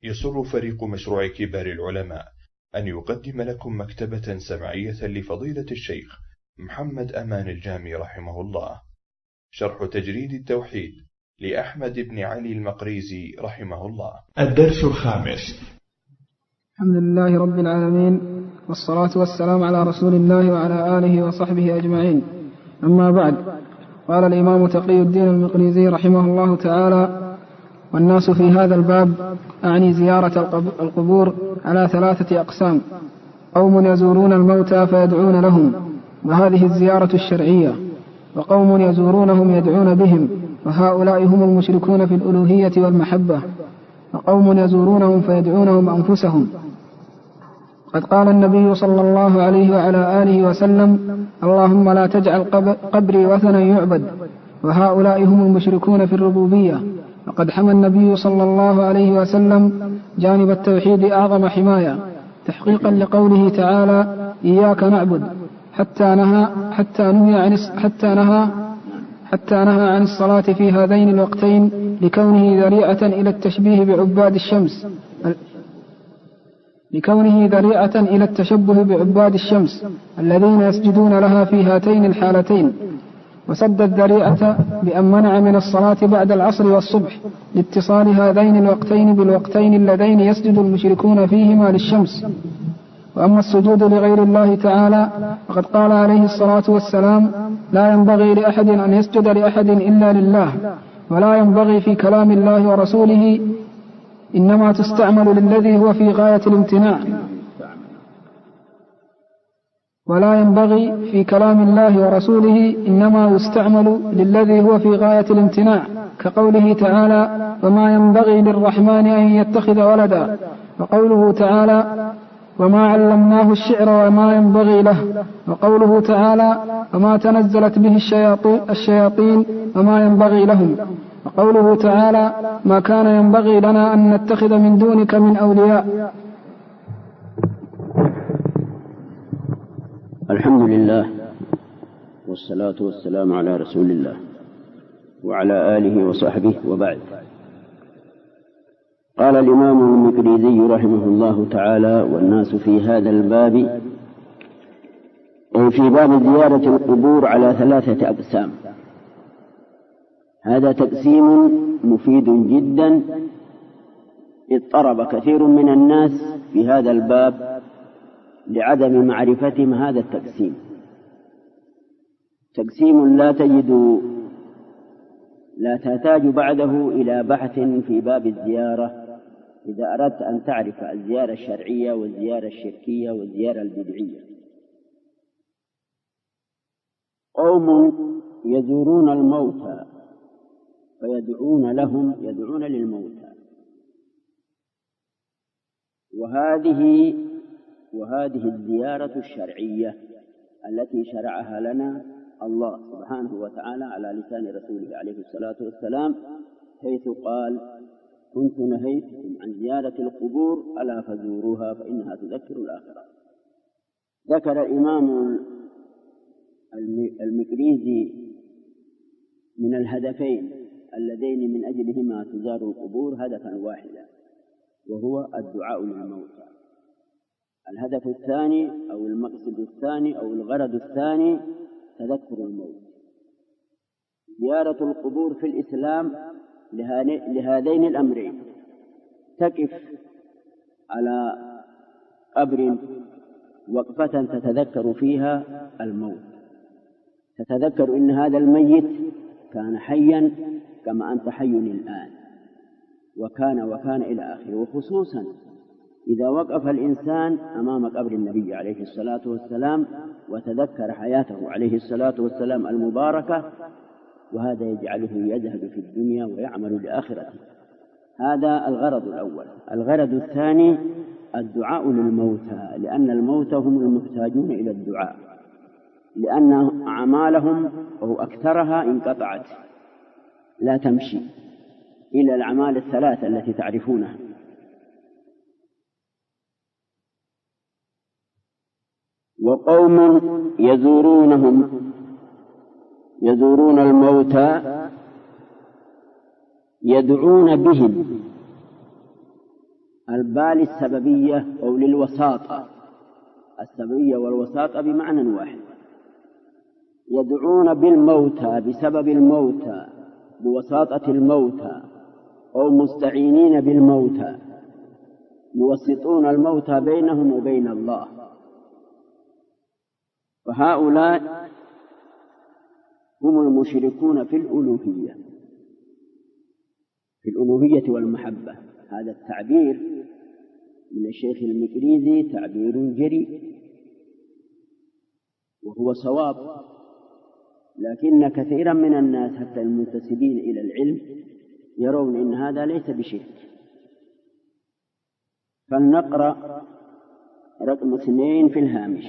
يسر فريق مشروع كبار العلماء أن يقدم لكم مكتبة سمعية لفضيلة الشيخ محمد أمان الجامي رحمه الله، شرح تجريد التوحيد لأحمد بن علي المقريزي رحمه الله. الدرس الخامس. الحمد لله رب العالمين، والصلاة والسلام على رسول الله وعلى آله وصحبه أجمعين. أما بعد، قال الإمام تقي الدين المقريزي رحمه الله تعالى: والناس في هذا الباب أعني زيارة القبور على 3 أقسام: قوم يزورون الموتى فيدعون لهم، وهذه الزيارة الشرعية، وقوم يزورونهم يدعون بهم، وهؤلاء هم المشركون في الألوهية والمحبة، وقوم يزورونهم فيدعونهم أنفسهم. قد قال النبي صلى الله عليه وعلى آله وسلم: اللهم لا تجعل قبري وثنا يعبد، وهؤلاء هم المشركون في الربوبية. وقد حمى النبي صلى الله عليه وسلم جانب التوحيد أعظم حماية، تحقيقا لقوله تعالى: إياك نعبد، حتى نهى عن الصلاة في هذين الوقتين لكونه ذريعة إلى التشبيه بعباد الشمس الذين يسجدون لها في هاتين الحالتين، وسد الذريعة بأن منع من الصلاة بعد العصر والصبح لاتصال هذين الوقتين بالوقتين اللذين يسجد المشركون فيهما للشمس. وأما السجود لغير الله تعالى فقد قال عليه الصلاة والسلام: لا ينبغي لأحد أن يسجد لأحد إلا لله، ولا ينبغي في كلام الله ورسوله إنما تستعمل للذي هو في غاية الامتناع، ولا ينبغي في كلام الله ورسوله إنما يستعمل للذي هو في غاية الامتناع، كقوله تعالى: وما ينبغي للرحمن أن يتخذ ولدا، وقوله تعالى: وما علمناه الشعر وما ينبغي له، وقوله تعالى: وما تنزلت به الشياطين وما ينبغي لهم، وقوله تعالى: ما كان ينبغي لنا أن نتخذ من دونك من أولياء. الحمد لله، والصلاة والسلام على رسول الله وعلى آله وصحبه، وبعد. قال الإمام المقريزي رحمه الله تعالى: والناس في هذا الباب، أي في باب زيارة القبور، على 3 أقسام. هذا تقسيم مفيد جدا، اضطرب كثير من الناس في هذا الباب لعدم معرفتهم هذا التقسيم. تقسيم لا تحتاج بعده إلى بحث في باب الزيارة إذا أردت أن تعرف الزيارة الشرعية والزيارة الشركية والزيارة البدعية. قوم يزورون الموتى فيدعون لهم، يدعون للموتى، وهذه الزيارة الشرعية التي شرعها لنا الله سبحانه وتعالى على لسان رسوله عليه الصلاة والسلام، حيث قال: كنت نهيتكم عن زيارة القبور ألا فزوروها فإنها تذكر الآخرة. ذكر الإمام المقريزي من الهدفين اللذين من أجلهما تزار القبور هدفا واحدا، وهو الدعاء للموتى. الهدف الثاني أو المقصد الثاني أو الغرض الثاني تذكر الموت. زيارة القبور في الإسلام لهذين الأمرين: تقف على قبر وقفة تتذكر فيها الموت، تتذكر إن هذا الميت كان حيا كما أنت حي الآن، وكان إلى آخره. وخصوصا إذا وقف الإنسان أمام قبر النبي عليه الصلاة والسلام وتذكر حياته عليه الصلاة والسلام المباركة، وهذا يجعله يزهد في الدنيا ويعمل لآخرته. هذا الغرض الأول. الغرض الثاني الدعاء للموتى، لأن الموتى هم المحتاجون إلى الدعاء، لأن أعمالهم أو أكثرها انقطعت، لا تمشي إلى الأعمال الثلاثة التي تعرفونها. وقوم يزورون الموتى يدعون بهم، الباء للسببية أو للوساطة، السببية والوساطة بمعنى واحد. يدعون بالموتى بسبب الموتى، بوساطة الموتى، أو مستعينين بالموتى، يوسطون الموتى بينهم وبين الله. فهؤلاء هم المشركون في الألوهية، في الألوهية والمحبة. هذا التعبير من الشيخ المقريزي تعبير جريء وهو صواب، لكن كثيرا من الناس حتى المنتسبين إلى العلم يرون إن هذا ليس بشرك. فلنقرأ رقم 2 في الهامش.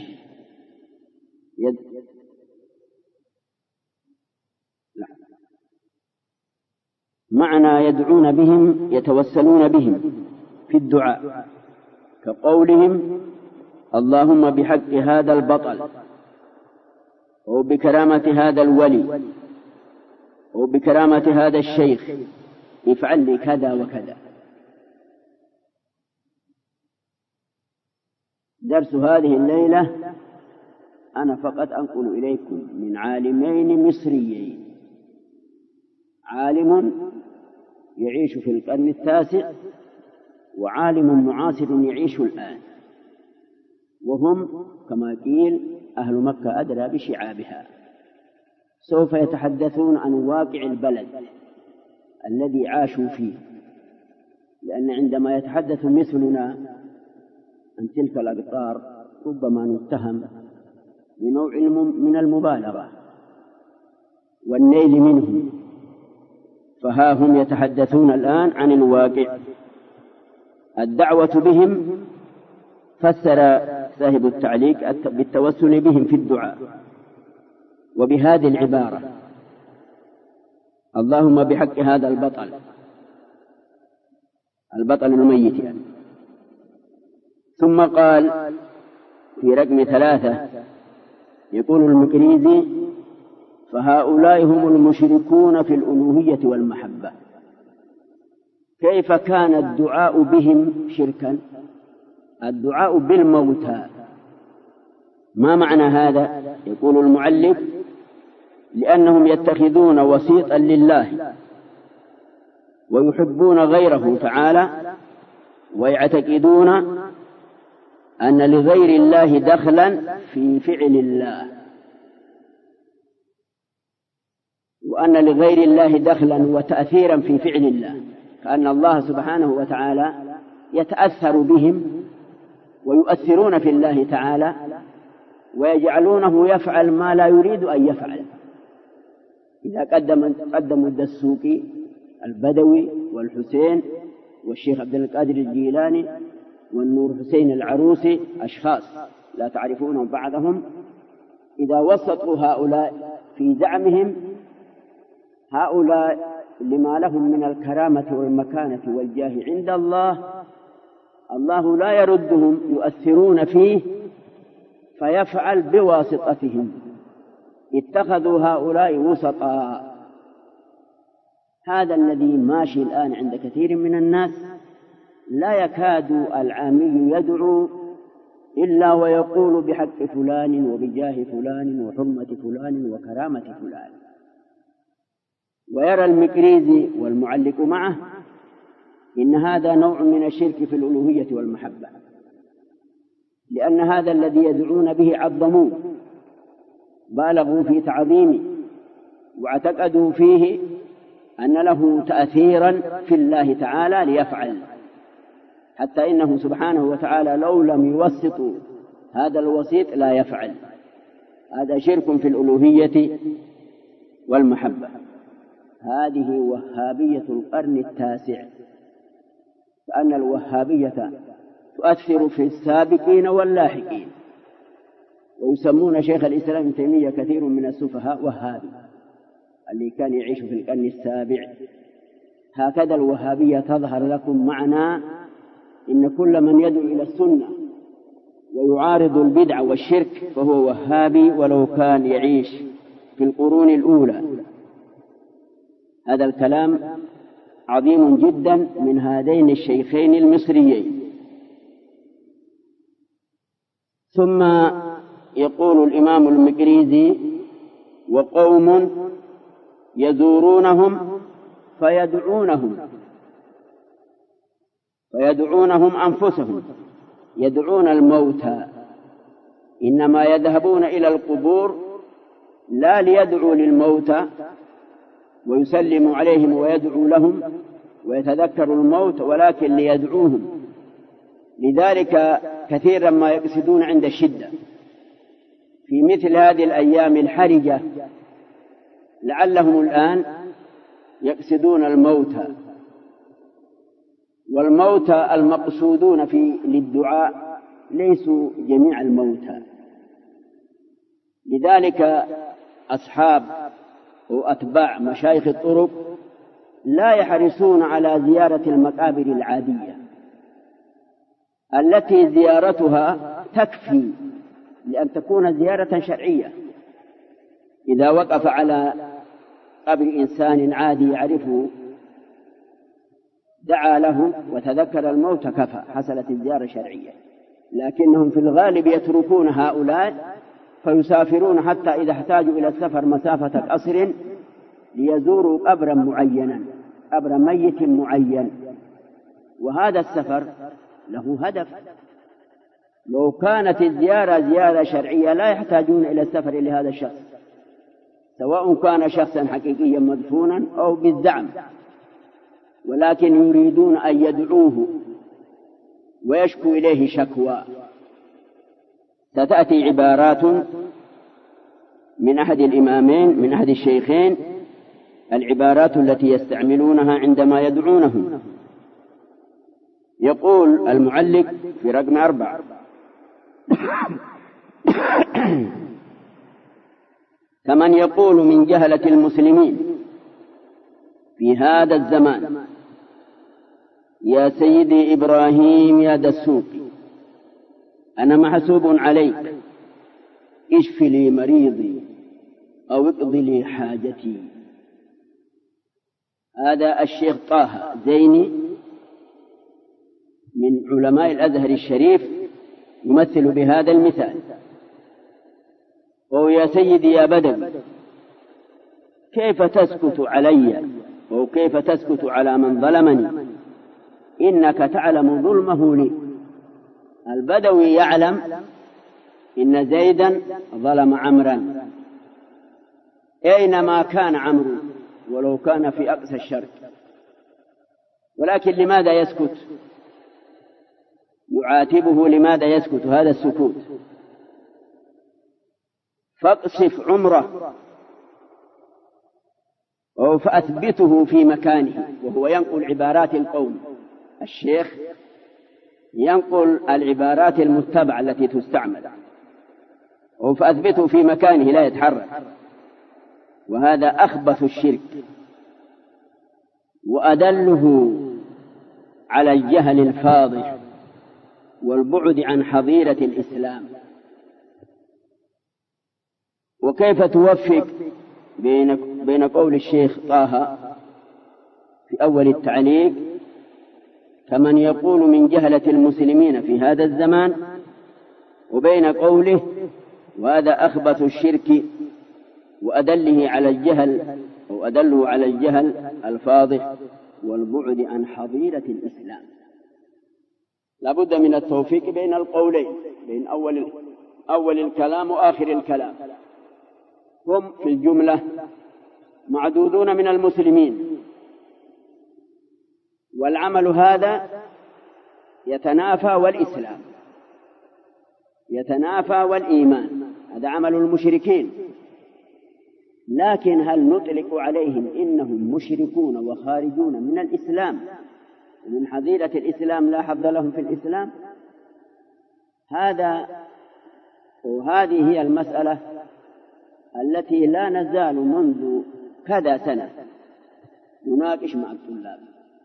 معنى يدعون بهم يتوسلون بهم في الدعاء، كقولهم اللهم بحق هذا البطل، أو بكرامة هذا الولي، أو بكرامة هذا الشيخ افعل لي كذا وكذا. درس هذه الليلة أنا فقط أنقل إليكم من عالمين مصريين، عالم يعيش في القرن 9 وعالم معاصر يعيش الآن، وهم كما قيل أهل مكة أدرى بشعابها. سوف يتحدثون عن واقع البلد الذي عاشوا فيه، لأن عندما يتحدث مثلنا عن تلك الأقطار ربما نتهم بنوع من المبالغة والنيل منهم، فها هم يتحدثون الآن عن الواقع. الدعوة بهم فسر صاحب التعليق بالتوسل بهم في الدعاء، وبهذه العبارة اللهم بحق هذا البطل الميت يعني. ثم قال في رقم 3 يقول المقريزي فهؤلاء هم المشركون في الألوهية والمحبة. كيف كان الدعاء بهم شركا؟ الدعاء بالموتى. ما معنى هذا؟ يقول المؤلف لأنهم يتخذون وسيطا لله ويحبون غيره تعالى، ويعتقدون أن لغير الله دخلا في فعل الله، وأن لغير الله دخلا وتأثيرا في فعل الله، كأن الله سبحانه وتعالى يتأثر بهم ويؤثرون في الله تعالى ويجعلونه يفعل ما لا يريد أن يفعل. إذا قدموا الدسوقي البدوي والحسين والشيخ عبد القادر الجيلاني والنور حسين العروسي أشخاص لا تعرفونهم بعضهم، إذا وسطوا هؤلاء في دعمهم هؤلاء لما لهم من الكرامة والمكانة والجاه عند الله، الله لا يردهم، يؤثرون فيه فيفعل بواسطتهم. اتخذوا هؤلاء وسطاء. هذا الذي ماشي الآن عند كثير من الناس، لا يكاد العامي يدعو إلا ويقول بحق فلان وبجاه فلان وحرمة فلان وكرامة فلان. ويرى المقريزي والمعلق معه إن هذا نوع من الشرك في الألوهية والمحبة، لأن هذا الذي يدعون به عظموه، بالغوا في تعظيمه، واعتقدوا فيه أن له تأثيرا في الله تعالى ليفعل، حتى إنه سبحانه وتعالى لو لم يوسطوا هذا الوسيط لا يفعل. هذا شرك في الألوهية والمحبة. هذه وهابية القرن 9، فأن الوهابية تؤثر في السابقين واللاحقين، ويسمون شيخ الإسلام ابن تيمية كثير من السفهاء وهابي، اللي كان يعيش في القرن 7. هكذا الوهابية تظهر لكم معنا إن كل من يدعو إلى السنة ويعارض البدع والشرك فهو وهابي ولو كان يعيش في القرون الأولى. هذا الكلام عظيم جدا من هذين الشيخين المصريين. ثم يقول الإمام المقريزي: وقوم يزورونهم فيدعونهم أنفسهم، يدعون الموتى، إنما يذهبون إلى القبور لا ليدعوا للموتى ويسلموا عليهم ويدعوا لهم ويتذكروا الموت، ولكن ليدعوهم. لذلك كثيرا ما يقصدون عند الشدة في مثل هذه الأيام الحرجة، لعلهم الآن يقصدون الموتى، والموتى المقصودون للدعاء ليسوا جميع الموتى. لذلك أصحاب وأتباع مشايخ الطرق لا يحرصون على زيارة المقابر العادية التي زيارتها تكفي لأن تكون زيارة شرعية. إذا وقف على قبر إنسان عادي يعرفه دعا له وتذكر الموت كفى، حصلت الزيارة شرعية. لكنهم في الغالب يتركون هؤلاء فيسافرون حتى إذا احتاجوا إلى السفر مسافة قصر ليزوروا قبرا معينا، قبر ميت معين، وهذا السفر له هدف. لو كانت الزيارة زيارة شرعية لا يحتاجون إلى السفر لهذا الشخص، سواء كان شخصا حقيقيا مدفونا أو بالزعم، ولكن يريدون أن يدعوه ويشكو إليه شكوى. ستأتي عبارات من أحد الإمامين من أحد الشيخين، العبارات التي يستعملونها عندما يدعونهم. يقول المعلق في رقم 4: كمن يقول من جهلة المسلمين في هذا الزمان: يا سيدي إبراهيم يا دسوقي، أنا محسوب عليك، اشف لي مريضي أو اقض لي حاجتي. هذا الشيخ طه زيني من علماء الأزهر الشريف يمثل بهذا المثال. أو يا سيدي يا بدوي، كيف تسكت علي أو كيف تسكت على من ظلمني؟ إنك تعلم ظلمه لي. البدوي يعلم إن زيدا ظلم عمرا أينما كان عمرو ولو كان في أقصى الشرق، ولكن لماذا يسكت؟ يعاتبه لماذا يسكت هذا السكوت؟ فاقصف عمره أو فأثبته في مكانه. وهو ينقل عبارات القوم، الشيخ ينقل العبارات المتبعة التي تستعمل، أو فأثبته في مكانه لا يتحرك. وهذا أخبث الشرك وأدله على الجهل الفاضح والبعد عن حظيرة الإسلام. وكيف توفق بين قول الشيخ طه في أول التعليق: كمن يقول من جهلة المسلمين في هذا الزمان، وبين قوله: وهذا أخبث الشرك وأدله على الجهل أو أدله على الجهل الفاضح والبعد عن حظيرة الإسلام. لابد من التوفيق بين القولين، بين أول الكلام وآخر الكلام. هم في الجملة معدودون من المسلمين، والعمل هذا يتنافى والإسلام، يتنافى والإيمان، هذا عمل المشركين. لكن هل نطلق عليهم إنهم مشركون وخارجون من الإسلام ومن حظيرة الإسلام لا حظ لهم في الإسلام؟ وهذه هي المسألة التي لا نزال منذ كذا سنة نناقش مع الطلاب.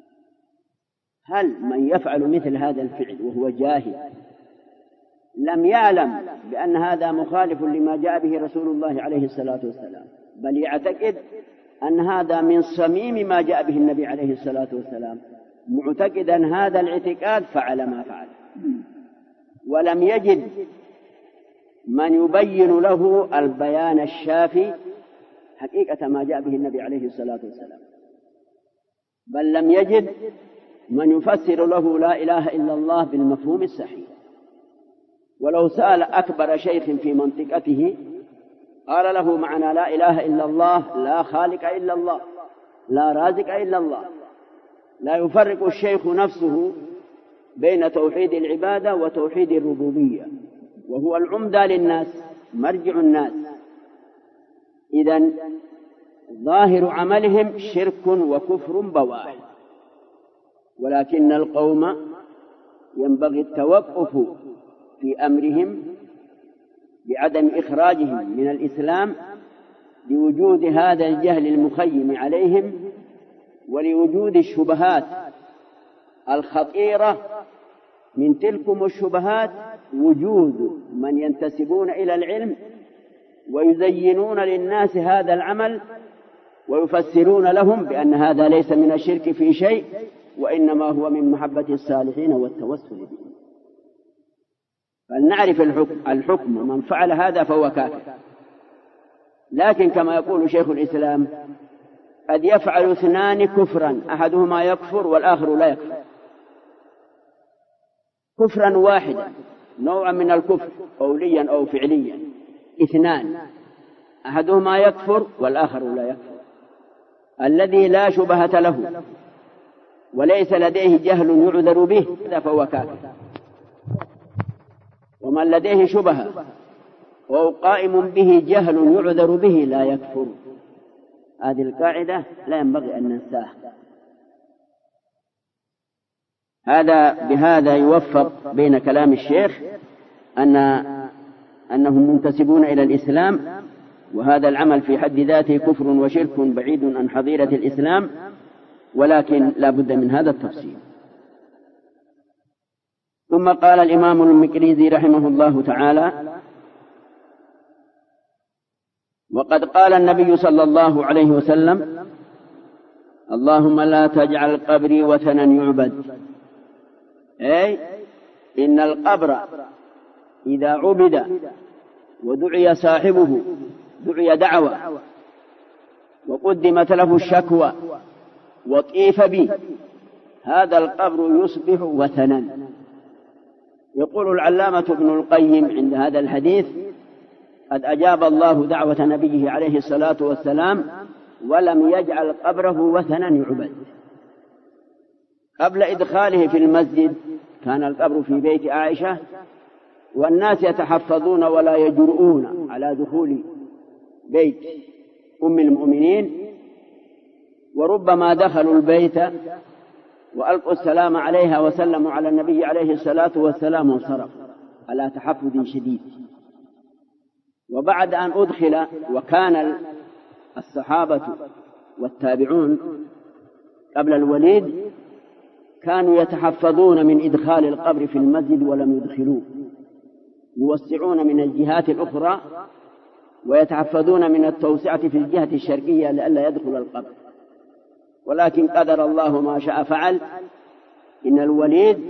هل من يفعل مثل هذا الفعل وهو جاهل لم يعلم بأن هذا مخالف لما جاء به رسول الله عليه الصلاة والسلام، بل يعتقد أن هذا من صميم ما جاء به النبي عليه الصلاة والسلام، معتقدا هذا الاعتقاد فعل ما فعل، ولم يجد من يبين له البيان الشافي حقيقة ما جاء به النبي عليه الصلاة والسلام، بل لم يجد من يفسر له لا إله إلا الله بالمفهوم الصحيح. ولو سأل أكبر شيخ في منطقته قال له معنى لا إله إلا الله لا خالق إلا الله لا رازق إلا الله، لا يفرق الشيخ نفسه بين توحيد العبادة وتوحيد الربوبية، وهو العمدة للناس مرجع الناس. إذن ظاهر عملهم شرك وكفر بواح، ولكن القوم ينبغي التوقف في أمرهم بعدم إخراجهم من الإسلام لوجود هذا الجهل المخيم عليهم، ولوجود الشبهات الخطيرة. من تلكم الشبهات وجود من ينتسبون إلى العلم ويزينون للناس هذا العمل ويفسرون لهم بأن هذا ليس من الشرك في شيء، وإنما هو من محبة الصالحين والتوسل بهم. فلنعرف الحكم، من فعل هذا فهو كافر. لكن كما يقول شيخ الإسلام قد يفعل اثنان كفرا، أحدهما يكفر والآخر لا يكفر، كفرا واحدا نوعا من الكفر قوليا أو فعليا، اثنان أحدهما يكفر والآخر لا يكفر. الذي لا شبهة له وليس لديه جهل يعذر به فهو كافر، ومن لديه شبهة وهو قائم به جهل يعذر به لا يكفر. هذه القاعدة لا ينبغي أن ننساها. بهذا يوفق بين كلام الشيخ أنهم منتسبون إلى الإسلام، وهذا العمل في حد ذاته كفر وشرك بعيد عن حظيرة الإسلام، ولكن لا بد من هذا التفصيل. ثم قال الإمام المقريزي رحمه الله تعالى: وقد قال النبي صلى الله عليه وسلم: اللهم لا تجعل قبري وثنا يعبد. أي إن القبر إذا عبد ودعي صاحبه دعي دعوة وقدمت له الشكوى وطيف به، هذا القبر يصبح وثنا. يقول العلامة ابن القيم عند هذا الحديث: قد أجاب الله دعوة نبيه عليه الصلاة والسلام ولم يجعل قبره وثنا يعبد. قبل إدخاله في المسجد كان القبر في بيت عائشة، والناس يتحفظون ولا يجرؤون على دخول بيت أم المؤمنين، وربما دخلوا البيت وألقوا السلام عليها وسلموا على النبي عليه الصلاة والسلام وانصرفوا على تحفظ شديد. وبعد أن أدخل وكان الصحابة والتابعون قبل الوليد كانوا يتحفظون من إدخال القبر في المسجد ولم يدخلوه، يوسعون من الجهات الأخرى ويتحفظون من التوسعة في الجهة الشرقية لئلا يدخل القبر. ولكن قدر الله ما شاء فعل، إن الوليد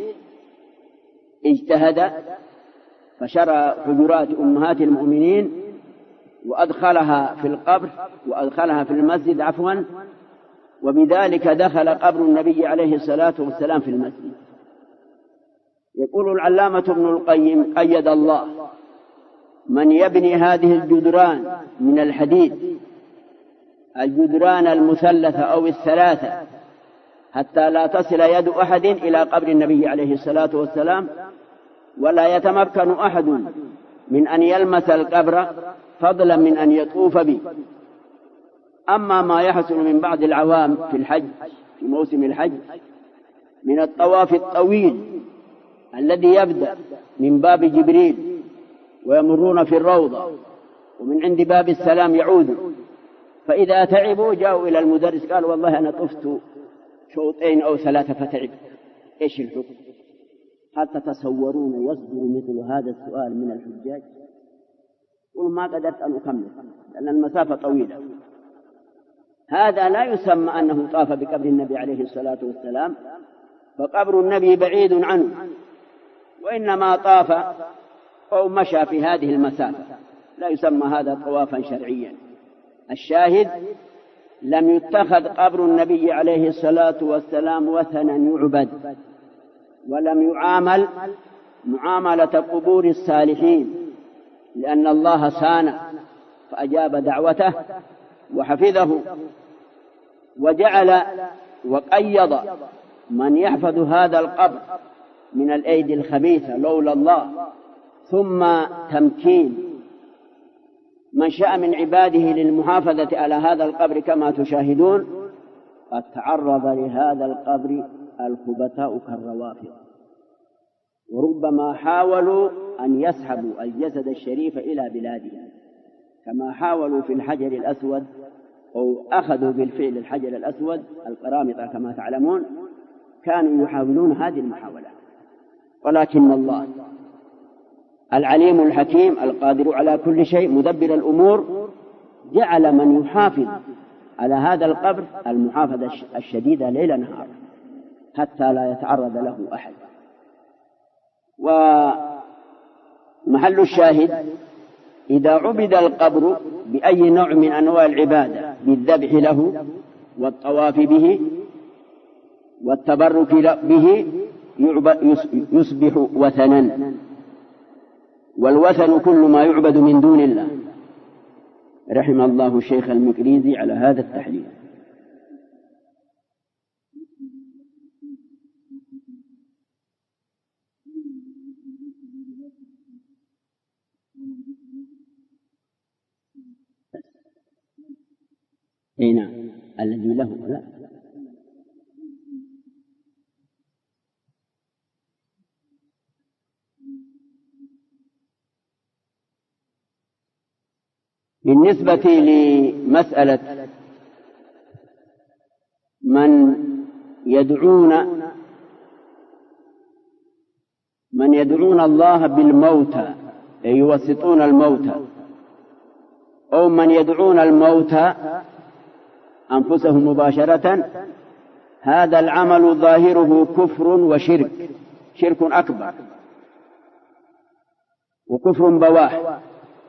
اجتهد فشرى حجرات أمهات المؤمنين وأدخلها في القبر وأدخلها في المسجد عفوا، وبذلك دخل قبر النبي عليه الصلاة والسلام في المسجد. يقول العلامة ابن القيم: قيد الله من يبني هذه الجدران من الحديد، الجدران المثلثة أو الثلاثة، حتى لا تصل يد أحد إلى قبر النبي عليه الصلاة والسلام، ولا يتمكن أحد من أن يلمس القبر فضلا من أن يطوف به. أما ما يحصل من بعض العوام في الحج في موسم الحج من الطواف الطويل الذي يبدأ من باب جبريل ويمرون في الروضة ومن عند باب السلام يعودون، فإذا تعبوا جاءوا إلى المدرس قال: والله أنا طفت شوطين أو ثلاثة فتعب، إيش الحكم؟ هل تتصورون يصدر مثل هذا السؤال من الحجاج؟ قل: ما قدرت أن أكمل لأن المسافة طويلة. هذا لا يسمى أنه طاف بقبر النبي عليه الصلاة والسلام، فقبر النبي بعيد عنه، وإنما طاف أو مشى في هذه المسافة، لا يسمى هذا طوافا شرعيا. الشاهد لم يتخذ قبر النبي عليه الصلاة والسلام وثنا يعبد، ولم يعامل معاملة قبور الصالحين، لأن الله سان فأجاب دعوته وحفظه، وجعل وقيض من يحفظ هذا القبر من الأيدي الخبيثة لولا الله، ثم تمكين من شاء من عباده للمحافظة على هذا القبر كما تشاهدون. قد تعرض لهذا القبر الخبثاء كالروافض، وربما حاولوا أن يسحبوا الجسد الشريف إلى بلادهم، كما حاولوا في الحجر الأسود، أو أخذوا بالفعل الحجر الأسود القرامطة كما تعلمون، كانوا يحاولون هذه المحاولة. ولكن الله العليم الحكيم القادر على كل شيء مدبر الأمور جعل من يحافظ على هذا القبر المحافظة الشديدة ليل نهار حتى لا يتعرض له أحد. ومحل الشاهد إذا عبد القبر بأي نوع من أنواع العبادة بالذبح له والطواف به والتبرك به يصبح وثنا، والوثن كل ما يعبد من دون الله. رحم الله الشيخ المقريزي على هذا التحليل. نعم الذي له لا بالنسبة لمسألة من يدعون الله بالموتى أي يوسطون الموتى، أو من يدعون الموتى أنفسهم مباشرة، هذا العمل ظاهره كفر وشرك، شرك أكبر وكفر بواح.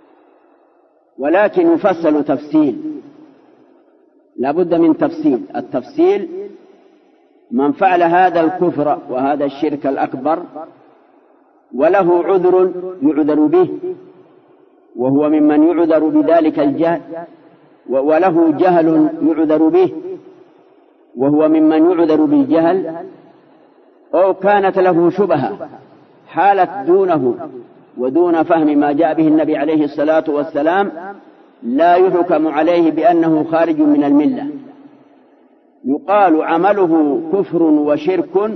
ولكن يفصل تفصيل، لا بد من تفصيل. التفصيل من فعل هذا الكفر وهذا الشرك الأكبر وله عذر يعذر به، وهو ممن يعذر بذلك الجهل، وله جهل يعذر به، وهو ممن يعذر بالجهل، أو كانت له شبهة حالت دونه ودون فهم ما جاء به النبي عليه الصلاة والسلام، لا يحكم عليه بأنه خارج من الملة، يقال عمله كفر وشرك،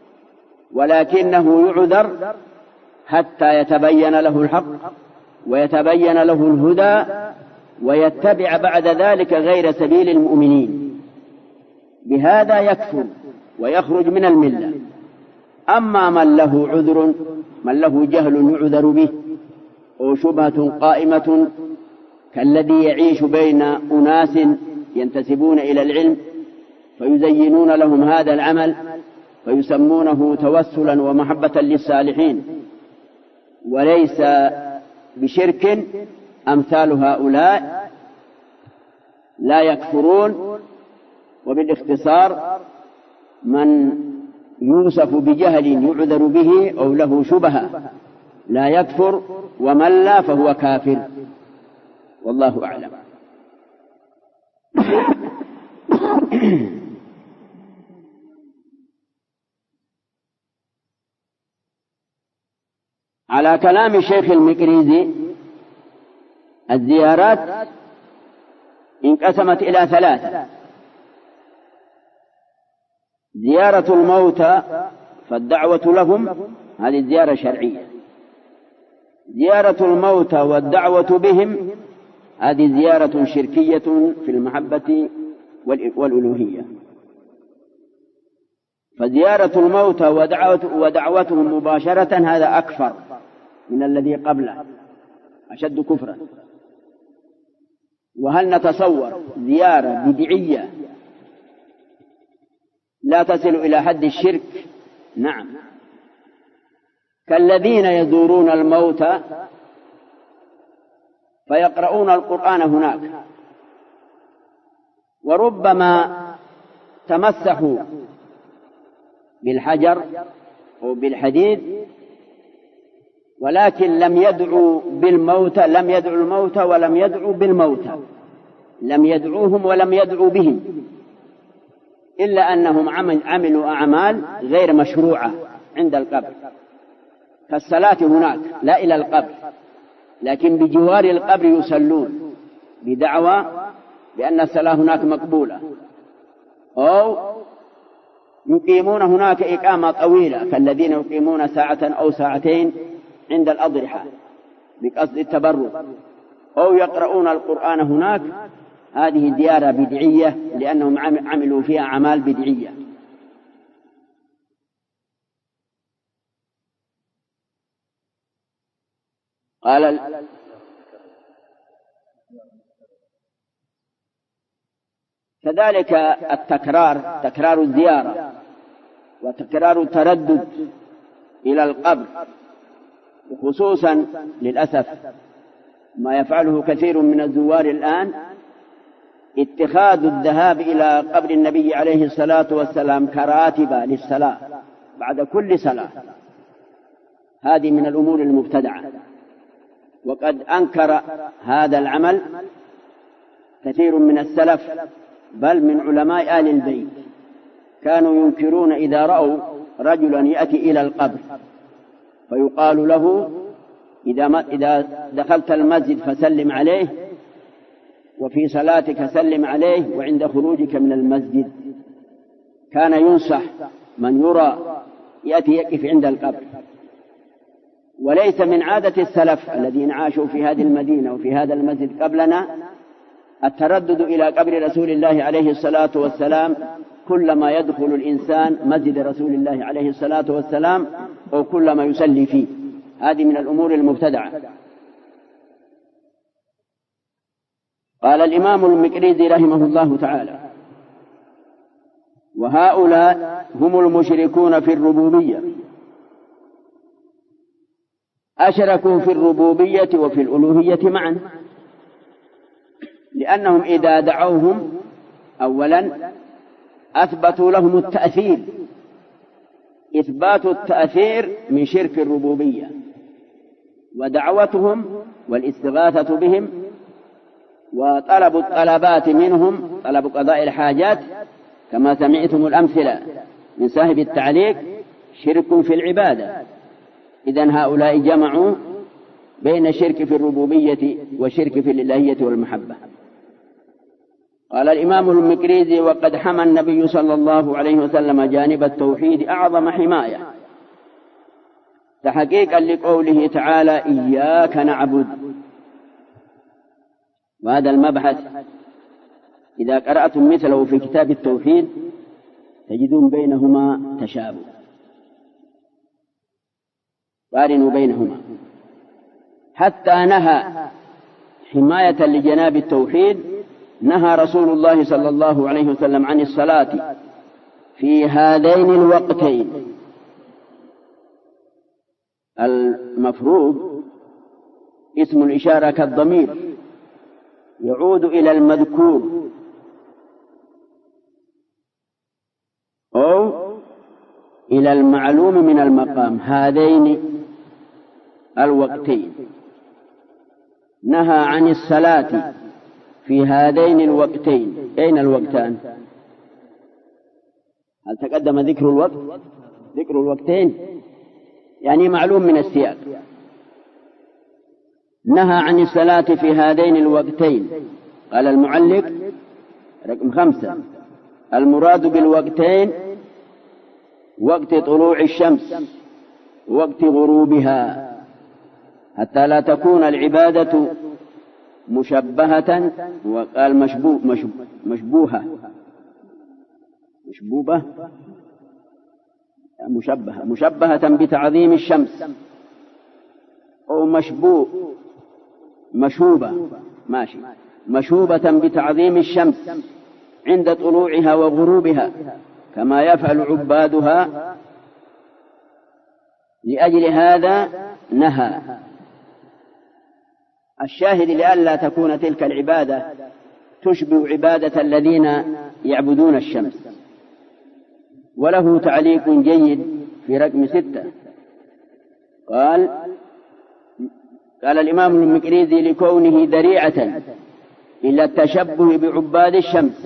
ولكنه يعذر حتى يتبين له الحق ويتبين له الهدى ويتبع بعد ذلك غير سبيل المؤمنين، بهذا يكفر ويخرج من الملة. أما من له عذر، من له جهل يعذر به، أو شبهة قائمة كالذي يعيش بين أناس ينتسبون إلى العلم فيزينون لهم هذا العمل فيسمونه توسلا ومحبة للصالحين وليس بشرك، أمثال هؤلاء لا يكفرون. وبالاختصار من يوصف بجهل يعذر به أو له شبهة لا يكفر، ومن لا فهو كافر، والله أعلم. على كلام الشيخ المقريزي الزيارات انقسمت إلى ثلاثة: زيارة الموتى فالدعوة لهم، هذه زيارة شرعية. زيارة الموتى والدعوة بهم، هذه زيارة شركية في المحبة والألوهية. فزيارة الموتى ودعوتهم مباشرة هذا أكفر من الذي قبله، أشد كفرا. وهل نتصور زيارة بدعية لا تصل إلى حد الشرك؟ نعم، كالذين يزورون الموتى فيقرؤون القرآن هناك، وربما تمسحوا بالحجر أو بالحديد، ولكن لم يدعوا بالموتى، لم يدعوا الموتى ولم يدعوا بالموتى، لم يدعوهم ولم يدعوا بهم، إلا أنهم عملوا أعمال غير مشروعة عند القبر، كالصلاة هناك لا إلى القبر، لكن بجوار القبر يصلون بدعوى بأن الصلاة هناك مقبولة، أو يقيمون هناك إقامة طويلة كالذين يقيمون ساعة أو ساعتين عند الأضرحة بقصد التبرك، أو يقرؤون القرآن هناك. هذه زيارة بدعية لأنهم عملوا فيها أعمال بدعية. قال كذلك التكرار، تكرار الزيارة وتكرار التردد إلى القبر، وخصوصا للأسف ما يفعله كثير من الزوار الآن، اتخاذ الذهاب إلى قبر النبي عليه الصلاة والسلام كراتبة للصلاة بعد كل صلاة. هذه من الأمور المبتدعة، وقد أنكر هذا العمل كثير من السلف، بل من علماء آل البيت كانوا ينكرون إذا رأوا رجلا يأتي إلى القبر فيقال له إذا دخلت المسجد فسلم عليه، وفي صلاتك سلم عليه، وعند خروجك من المسجد. كان ينصح من يرى يأتي يقف عند القبر. وليس من عادة السلف الذين عاشوا في هذه المدينة وفي هذا المسجد قبلنا التردد إلى قبر رسول الله عليه الصلاة والسلام كلما يدخل الإنسان مسجد رسول الله عليه الصلاة والسلام أو كلما يصلي فيه. هذه من الأمور المبتدعة. قال الإمام المقريزي رحمه الله تعالى: وهؤلاء هم المشركون في الربوبية، أشركوا في الربوبية وفي الألوهية معا، لأنهم إذا دعوهم أولا أثبتوا لهم التأثير. إثبات التأثير من شرك الربوبية، ودعوتهم والاستغاثة بهم وطلب الطلبات منهم، طلب قضاء الحاجات كما سمعتم الأمثلة من صاحب التعليق، شرك في العبادة. إذن هؤلاء جمعوا بين الشرك في الربوبية وشرك في الإلهية والمحبة. قال الإمام المقريزي: وقد حمى النبي صلى الله عليه وسلم جانب التوحيد أعظم حماية، تحقيقا لقوله تعالى: إياك نعبد. وهذا المبحث إذا قرأتم مثله في كتاب التوحيد تجدون بينهما تشابه، قارنوا بينهما. حتى نهى حماية لجناب التوحيد، نهى رسول الله صلى الله عليه وسلم عن الصلاة في هذين الوقتين. المفروض اسم الإشارة كالضمير يعود إلى المذكور أو إلى المعلوم من المقام. هذين الوقتين، نهى عن الصلاة في هذين الوقتين. أين الوقتان؟ هل تقدم ذكر الوقت؟ ذكر الوقتين يعني معلوم من السياق. نهى عن الصلاة في هذين الوقتين. قال المعلق رقم 5: المراد بالوقتين وقت طلوع الشمس وقت غروبها، حتى لا تكون العبادة مشبهة، وقال مشبهة بتعظيم الشمس، أو مشبوبة ماشي مشوبة بتعظيم الشمس عند طلوعها وغروبها كما يفعل عبادها. لأجل هذا نهى. الشاهد لئلا تكون تلك العبادة تشبه عبادة الذين يعبدون الشمس. وله تعليق جيد في رقم 6. قال الإمام المقريزي: لكونه ذريعة إلى التشبه بعباد الشمس.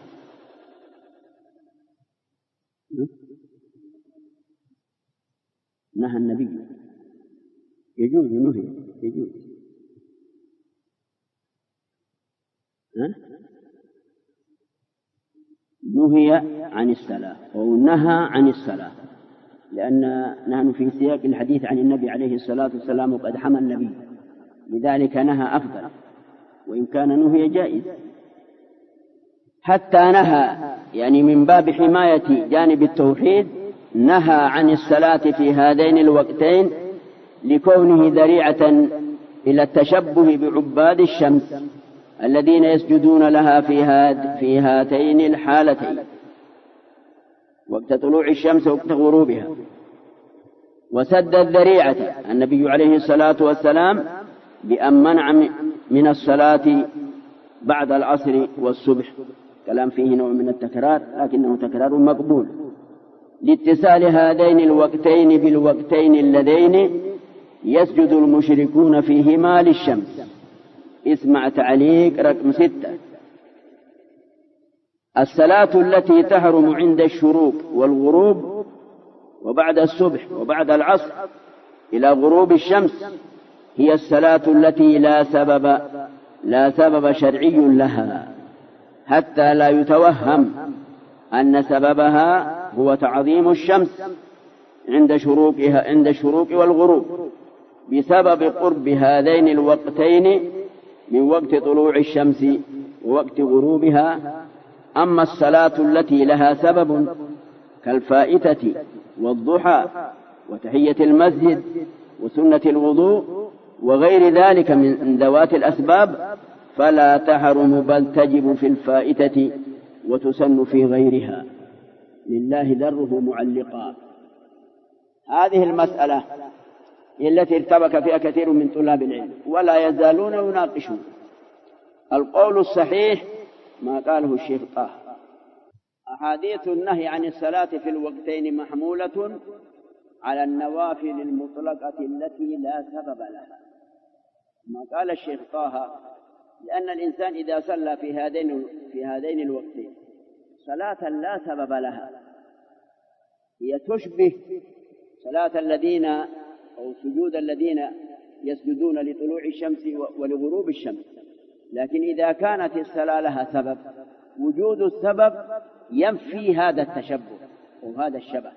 نهى النبي، يجوز، يجوز. نهي عن الصلاة أو نهى عن الصلاة، لأن نحن في سياق الحديث عن النبي عليه الصلاة والسلام وقد حمى النبي، لذلك نهى أفضل، وإن كان نهي جائز. حتى نهى يعني من باب حماية جانب التوحيد نهى عن الصلاة في هذين الوقتين لكونه ذريعة إلى التشبه بعباد الشمس الذين يسجدون لها في هاتين الحالتين، وقت طلوع الشمس ووقت غروبها. وسد الذريعة النبي عليه الصلاة والسلام بأن منع من الصلاة بعد العصر والصبح. كلام فيه نوع من التكرار لكنه تكرار مقبول، لاتصال هذين الوقتين بالوقتين اللذين يسجد المشركون فيهما للشمس. اسمع تعليق رقم 6. الصلاة التي تحرم عند الشروق والغروب وبعد الصبح وبعد العصر إلى غروب الشمس هي الصلاة التي لا سبب شرعي لها، حتى لا يتوهم أن سببها هو تعظيم الشمس عند الشروق والغروب بسبب قرب هذين الوقتين من وقت طلوع الشمس ووقت غروبها. أما الصلاة التي لها سبب كالفائتة والضحى وتحية المسجد وسنة الوضوء وغير ذلك من ذوات الأسباب فلا تحرم بل تجب في الفائتة وتسن في غيرها. لله دره معلقات. هذه المسألة التي ارتبك فيها كثير من طلاب العلم ولا يزالون يناقشون. القول الصحيح ما قاله الشيخ طه: أحاديث النهي عن الصلاة في الوقتين محمولة على النوافل المطلقة التي لا سبب لها. ما قال الشيخ طه: لأن الإنسان إذا صلى في هذين الوقتين صلاة لا سبب لها هي تشبه صلاة الذين أو سجود الذين يسجدون لطلوع الشمس ولغروب الشمس. لكن إذا كانت الصلاة لها سبب وجود السبب ينفي هذا التشبه وهذا الشبه.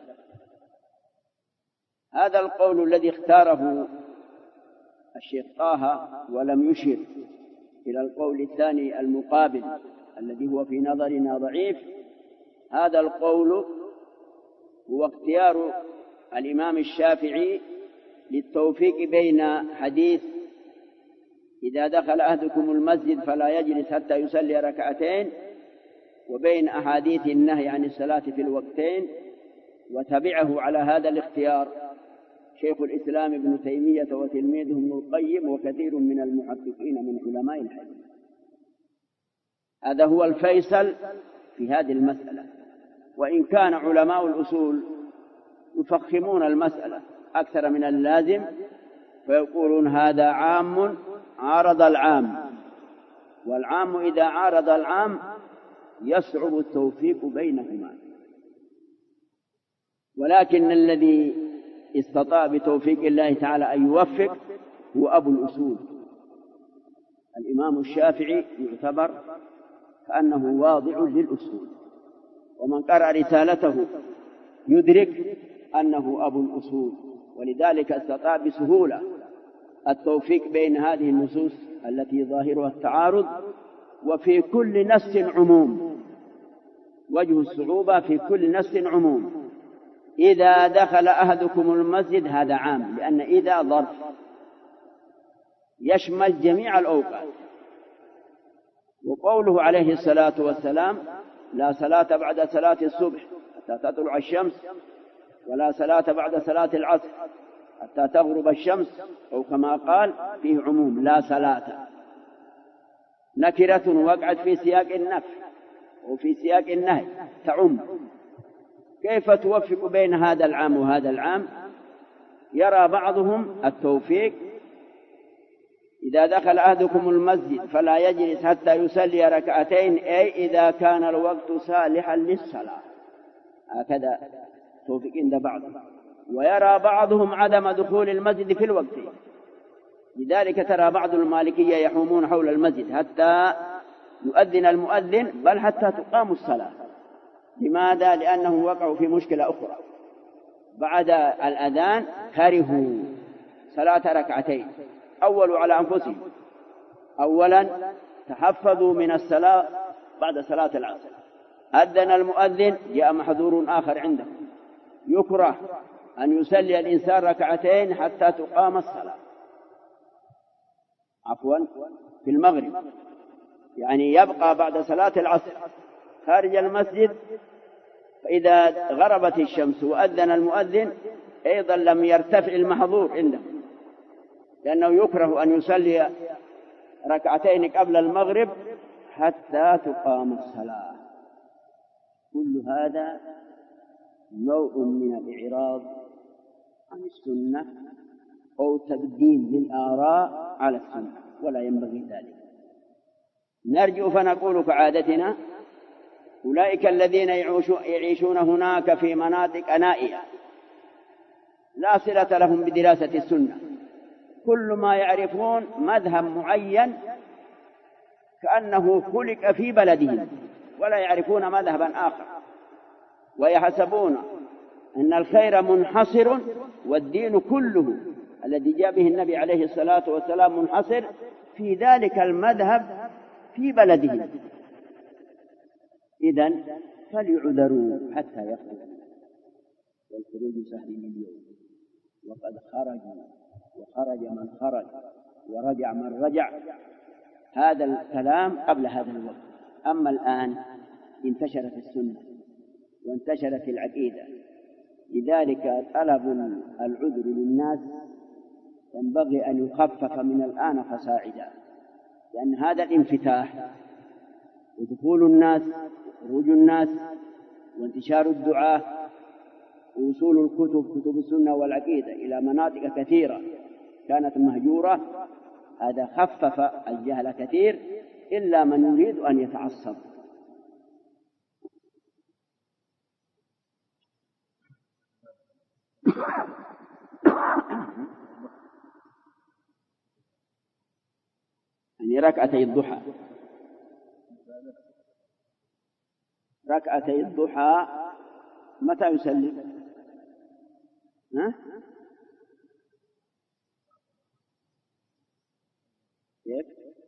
هذا القول الذي اختاره الشيخ طه ولم يشر إلى القول الثاني المقابل الذي هو في نظرنا ضعيف. هذا القول هو اختيار الإمام الشافعي للتوفيق بين حديث إذا دخل أحدكم المسجد فلا يجلس حتى يصلي ركعتين وبين أحاديث النهي عن الصلاة في الوقتين. وتبعه على هذا الاختيار شيخ الإسلام ابن تيمية وتلميذه ابن القيم وكثير من المحققين من علماء الحديث. هذا هو الفيصل في هذه المسألة. وإن كان علماء الأصول يفخمون المسألة أكثر من اللازم فيقولون هذا عام عارض العام، والعام إذا عارض العام يصعب التوفيق بينهما. ولكن الذي استطاع بتوفيق الله تعالى أن يوفق هو أبو الأصول. الإمام الشافعي يعتبر كأنه واضع للأصول، ومن قرأ رسالته يدرك أنه أبو الأصول، ولذلك استطاع بسهولة التوفيق بين هذه النصوص التي ظاهرها التعارض. وفي كل نص عموم، وجه الصعوبة في كل نص عموم. إذا دخل أحدكم المسجد هذا عام، لأن إذا ظرف يشمل جميع الأوقات. وقوله عليه الصلاة والسلام: لا صلاة بعد صلاة الصبح حتى تطلع الشمس، ولا صلاة بعد صلاة العصر حتى تغرب الشمس، أو كما قال فيه عموم لا صلاة، نكرة وقعت في سياق النفي وفي سياق النهي تعم. كيف توفق بين هذا العام وهذا العام؟ يرى بعضهم التوفيق: إذا دخل أحدكم المسجد فلا يجلس حتى يصلي ركعتين، أي إذا كان الوقت صالحا للصلاة. هكذا توفيق عند بعضهم. ويرى بعضهم عدم دخول المسجد في الوقت، لذلك ترى بعض المالكية يحومون حول المسجد حتى يؤذن المؤذن، بل حتى تقام الصلاة. لماذا؟ لأنهم وقعوا في مشكلة أخرى. بعد الأذان كرهوا صلاة ركعتين، أولوا على أنفسهم. أولا تحفظوا من الصلاة بعد صلاة العصر، أذن المؤذن جاء محظور آخر عنده، يكره أن يصلي الإنسان ركعتين حتى تقام الصلاة، في المغرب، يعني يبقى بعد صلاة العصر خارج المسجد، فإذا غربت الشمس وأذن المؤذن أيضا لم يرتفع المحظور عنده، لأنه يكره أن يصلي ركعتين قبل المغرب حتى تقام الصلاة. كل هذا نوع من الإعراض عن السنة أو تبديل للآراء على السنة، ولا ينبغي ذلك. نرجع فنقول كعادتنا: أولئك الذين يعيشون هناك في مناطق نائية لا صلة لهم بدراسة السنة، كل ما يعرفون مذهب معين كأنه خلق في بلدهم، ولا يعرفون مذهبا آخر، ويحسبون أن الخير منحصر والدين كله الذي جاء به النبي عليه الصلاة والسلام منحصر في ذلك المذهب في بلدهم. إذن فليعذروا حتى يخرجوا، والخروج سهل اليوم، وقد خرجوا وخرج من خرج ورجع من رجع. هذا الكلام قبل هذا الوقت. أما الآن انتشرت السنة وانتشرت العقيدة، لذلك طلب العذر للناس ينبغي أن يخفف من الآن فصاعدا، لأن هذا الانفتاح ودخول الناس وخروج الناس وانتشار الدعاء ووصول كتب السنة والعقيدة إلى مناطق كثيرة كانت مهجورة، هذا خفف الجهل كثير، إلا من يريد أن يتعصب. يعني ركعتي الضحى، ركعتي الضحى متى يسلم؟ كيف؟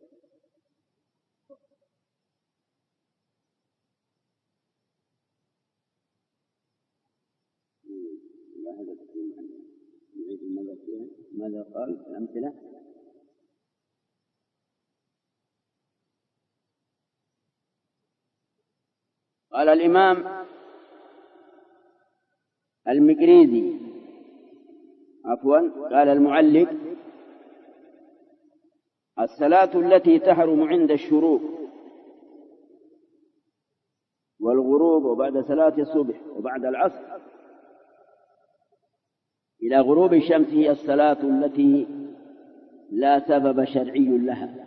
ماذا قال الأمثلة؟ قال الإمام المقريزي قال المعلق: الصلاة التي تحرم عند الشروق والغروب وبعد صلاة الصبح وبعد العصر إلى غروب الشمس هي الصلاة التي لا سبب شرعي لها،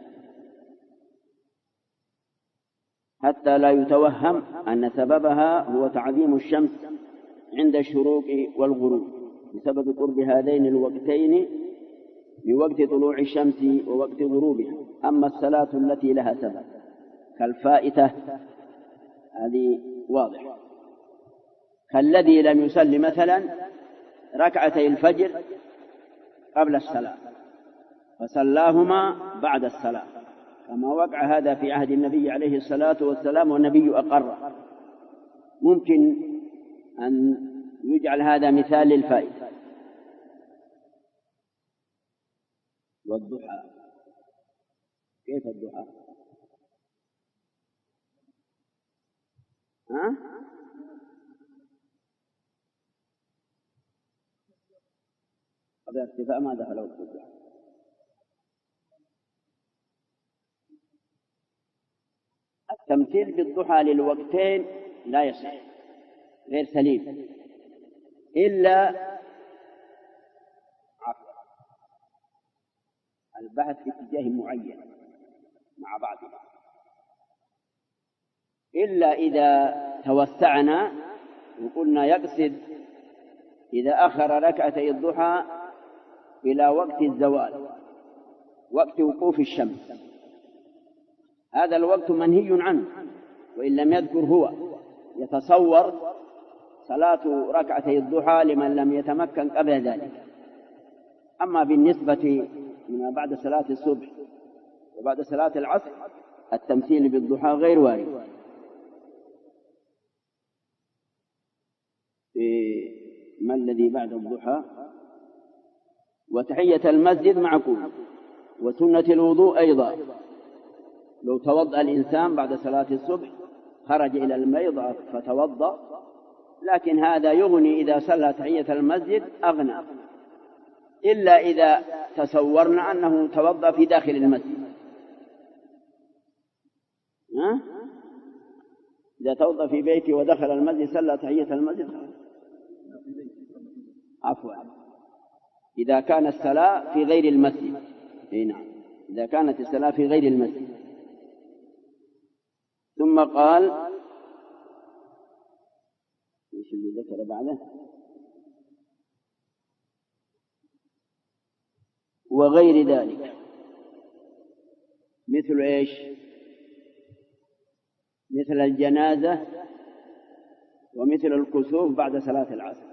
حتى لا يتوهم أن سببها هو تعظيم الشمس عند الشروق والغروب بسبب قرب هذين الوقتين بوقت طلوع الشمس ووقت غروبها. أما الصلاة التي لها سبب كالفائتة هذه واضح، كالذي لم يصلي مثلا ركعتي الفجر قبل الصلاة فصلاهما بعد الصلاة، كما وقع هذا في عهد النبي عليه الصلاة والسلام والنبي أقر. ممكن أن يجعل هذا مثال للفائدة. والضحى، كيف الضحى؟ ها؟ قبل ارتفاع ما دخل وقت الضحى. التمثيل بالضحى للوقتين لا يصح، غير سليم، إلا البحث في اتجاه معين مع بعضها، إلا إذا توسعنا وقلنا يقصد إذا أخر ركعتي الضحى إلى وقت الزوال، وقت وقوف الشمس، هذا الوقت منهي عنه، وإن لم يذكر هو يتصور صلاة ركعتي الضحى لمن لم يتمكن قبل ذلك. أما بالنسبة من بعد صلاة الصبح وبعد صلاة العصر التمثيل بالضحى غير وارد. ما الذي بعد الضحى؟ وتحية المسجد معقول، وسنة الوضوء أيضا، لو توضأ الإنسان بعد صلاة الصبح خرج إلى الميض فتوضأ، لكن هذا يغني إذا صلى تحية المسجد أغنى، إلا إذا تصورنا أنه توضأ في داخل المسجد. إذا توضأ في بيته ودخل المسجد صلى تحية المسجد، عفوا، إذا كان الصلاة في غير المسجد. نعم، إذا كانت الصلاة في غير المسجد. ثم قال ايش اللي ذكر بعده؟ وغير ذلك، مثل ايش؟ مثل الجنازة ومثل الكسوف بعد صلاة العصر،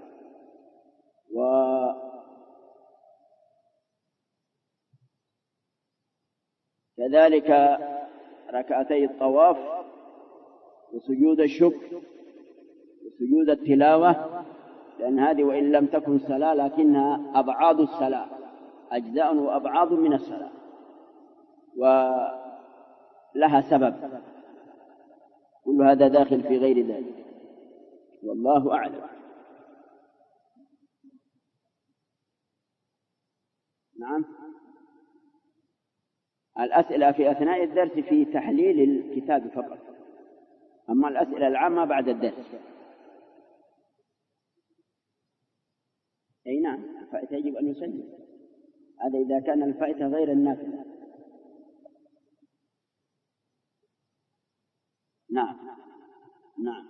وكذلك ركعتي الطواف وسجود الشكر وسجود التلاوة، لأن هذه وإن لم تكن صلاة لكنها أبعاد الصلاة، أجزاء وأبعاد من الصلاة، ولها سبب، كل هذا داخل في غير ذلك، والله أعلم. نعم، الأسئلة في أثناء الدرس في تحليل الكتاب فقط، أما الأسئلة العامة بعد الدرس. أي نعم، الفائتة يجب أن يسلم، هذا إذا كان الفائتة غير النافلة. نعم نعم،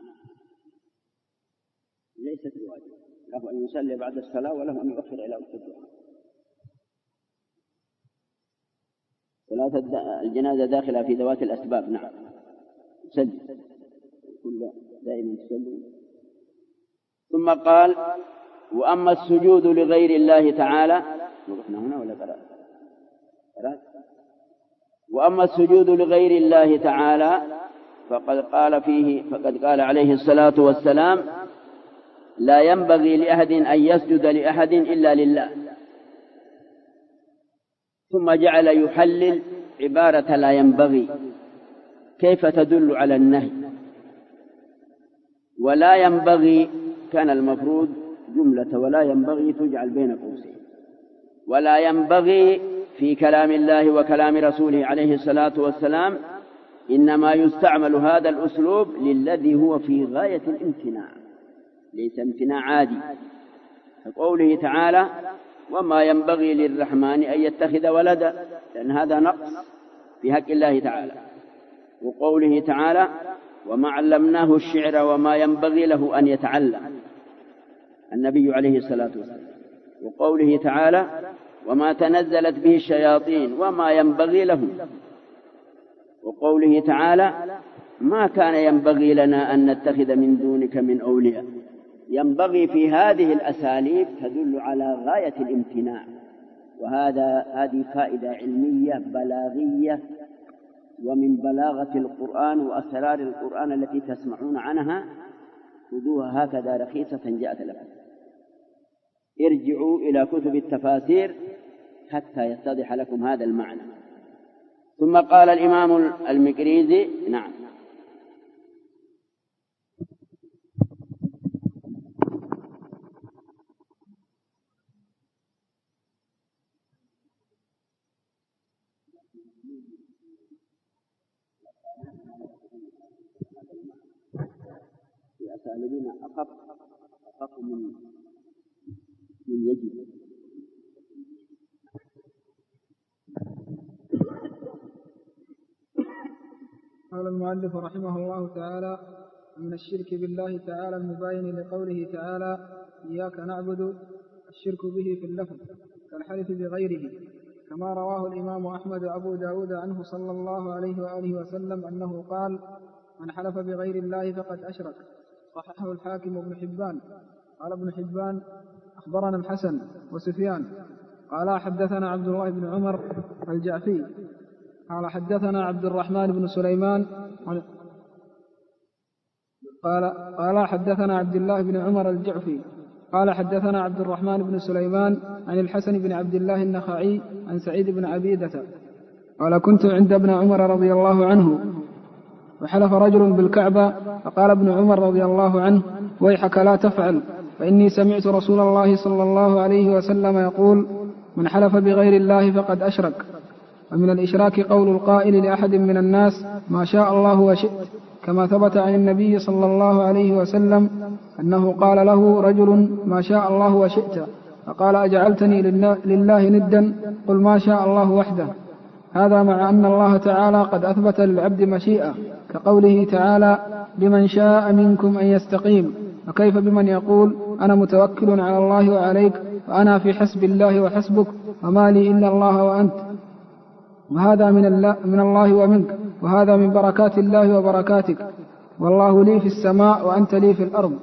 ليست بواجب، له أن يصلي بعد الصلاة وله أن يؤخر إلى وقت الضحى. صلاة الجنازة داخلة في ذوات الأسباب. نعم، سلم كل دائما سلم. ثم قال: وأما السجود لغير الله تعالى، وقفنا هنا ولا قرأت؟ وأما السجود لغير الله تعالى فقد قال عليه الصلاة والسلام: لا ينبغي لأحد أن يسجد لأحد إلا لله. ثم جعل يحلل عبارة لا ينبغي، كيف تدل على النهي؟ ولا ينبغي كان المفروض جملة ولا ينبغي تجعل بين قوسين، ولا ينبغي في كلام الله وكلام رسوله عليه الصلاة والسلام إنما يستعمل هذا الأسلوب للذي هو في غاية الامتناع، ليس امتناع عادي. كقوله تعالى: وما ينبغي للرحمن أن يتخذ ولدا، لأن هذا نقص في حق الله تعالى. وقوله تعالى: وما علمناه الشعر وما ينبغي له أن يتعلم، النبي عليه الصلاة والسلام. وقوله تعالى: وما تنزلت به الشياطين وما ينبغي لهم. وقوله تعالى: ما كان ينبغي لنا أن نتخذ من دونك من أولياء. ينبغي في هذه الأساليب تدل على غاية الامتناع، هذه فائدة علمية بلاغية، ومن بلاغة القرآن وأسرار القرآن التي تسمعون عنها خذوها هكذا رخيصة جاءت لكم. ارجعوا إلى كتب التفاسير حتى يتضح لكم هذا المعنى. ثم قال الإمام المقريزي: نعم، في أساليبنا أخف من يجب. قال المؤلف رحمه الله تعالى: من الشرك بالله تعالى المباين لقوله تعالى: إياك نعبد، الشرك به في اللفظ كالحلف بغيره، كما رواه الإمام أحمد وأبو داود عنه صلى الله عليه وآله وسلم أنه قال: من حلف بغير الله فقد أشرك. صححه الحاكم وابن حبان. قال ابن حبان: أخبرنا الحسن وسفيان قال حدثنا عبد الله بن عمر الجعفي قال حدثنا عبد الرحمن بن سليمان قال حدثنا عبد الله بن عمر الجعفي قال حدثنا عبد الرحمن بن سليمان عن الحسن بن عبد الله النخعي عن سعيد بن عبيدة قال: كنت عند ابن عمر رضي الله عنه وحلف رجل بالكعبة، فقال ابن عمر رضي الله عنه: ويحك لا تفعل، فإني سمعت رسول الله صلى الله عليه وسلم يقول: من حلف بغير الله فقد أشرك. ومن الإشراك قول القائل لأحد من الناس: ما شاء الله وشئت، كما ثبت عن النبي صلى الله عليه وسلم أنه قال له رجل: ما شاء الله وشئت، فقال: أجعلتني لله ندا؟ قل ما شاء الله وحده. هذا مع أن الله تعالى قد أثبت للعبد مشيئة، كقوله تعالى: لمن شاء منكم أن يستقيم. فكيف بمن يقول: أنا متوكل على الله وعليك، وأنا في حسب الله وحسبك، وما لي إلا الله وأنت، وهذا من الله ومنك، وهذا من بركات الله وبركاتك، والله لي في السماء وأنت لي في الأرض.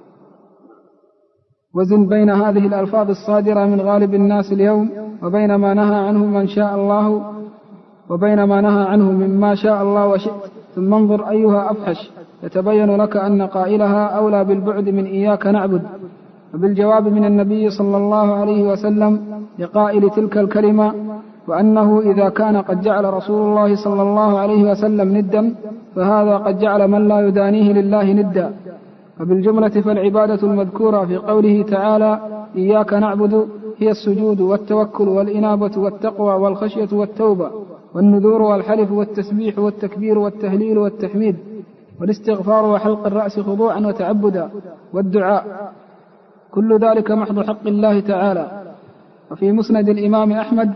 وزن بين هذه الألفاظ الصادرة من غالب الناس اليوم وبين ما نهى عنه من شاء الله وبين ما نهى عنه مما شاء الله وشئت، ثم انظر أيها أفحش، يتبين لك أن قائلها أولى بالبعد من إياك نعبد. وبالجواب من النبي صلى الله عليه وسلم لقائل تلك الكلمة، وأنه إذا كان قد جعل رسول الله صلى الله عليه وسلم ندا، فهذا قد جعل من لا يدانيه لله ندا. فبالجملة فالعبادة المذكورة في قوله تعالى: إياك نعبد هي السجود والتوكل والإنابة والتقوى والخشية والتوبة والنذور والحلف والتسبيح والتكبير والتهليل والتحميد والاستغفار وحلق الرأس خضوعا وتعبدا والدعاء، كل ذلك محض حق الله تعالى. وفي مسند الإمام أحمد